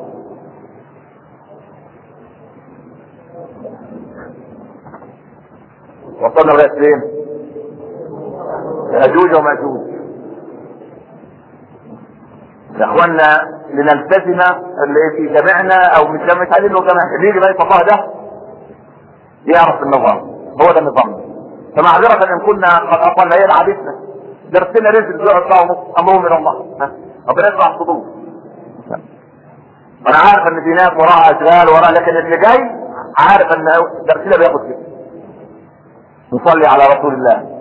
وصلنا لغايه فين؟ ياجوج وماجوج. يا اخوانا لنلتزم اللي في جامعنا او مش جامعة هذه له جامعة اللي يجي بيت الله ده يعرف النظام، هو ده النظام. فمعذرة ان كنا قد اقلنا هي عادتنا، درسنا رزق بيقعد ساعة ونص، امره من الله. ربنا يرفع الصدور. انا عارف ان في ناس وراها اشغال وراها، لكن اللي جاي عارف ان درسنا بياخد كده. نصلي على رسول الله.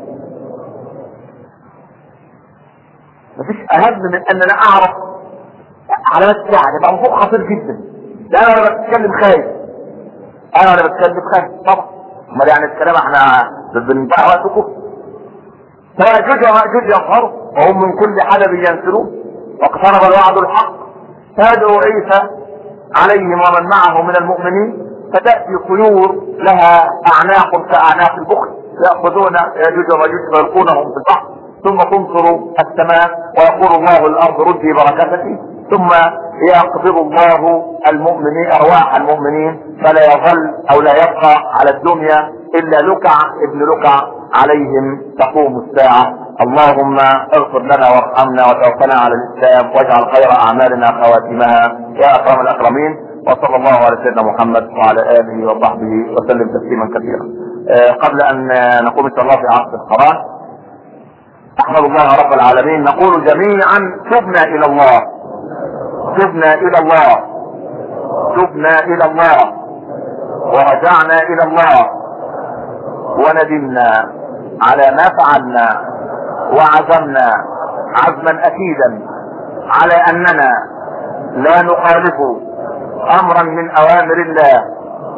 مفيش اهم من ان انا اعرف علامات الساعة، يبقى موضوع خطير جدا. ده انا ولا بتكلم خايف، انا ولا بتكلم خايف طبعا، امال يعني الكلام احنا بنضيع وقتكم. فيأجوج ومأجوج يظهروا وهم من كل حدب ينسلون، واقترب الوعد الحق فيدعو عيسى عليهم ومن معه من المؤمنين، فتأتي طيور لها اعناق كاعناق البخل يأخذون يأجوج ومأجوج فيلقونهم في البحر، ثم تمطر السماء ويقول الله الارض ردي بركتك، ثم يقبض الله المؤمنين ارواح المؤمنين، فلا يظل او لا يبقى على الدنيا الا لكع ابن لكع، عليهم تقوم الساعة. اللهم اغفر لنا وارحمنا وتوفنا على الاسلام، واجعل خير اعمالنا خواتمها يا اكرم الاكرمين. وصلى الله على سيدنا محمد وعلى اله وصحبه وسلم تسليما كثيرا. أه قبل ان نقوم ان شاء الله في عصر القرآن، احمد الله رب العالمين. نقول جميعا تبنا الى الله، تبنا الى الله، تبنا الى الله، ورجعنا الى الله، وندمنا على ما فعلنا، وعزمنا عزما اكيدا على اننا لا نخالف امرا من اوامر الله،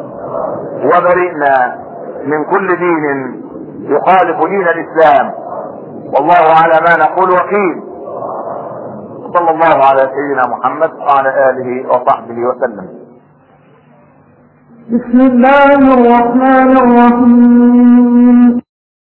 وبرئنا من كل دين يخالف دين الاسلام، والله على ما نقول وكيل. صلى الله على سيدنا محمد وعلى آله وصحبه وسلم. بسم الله الرحمن الرحيم.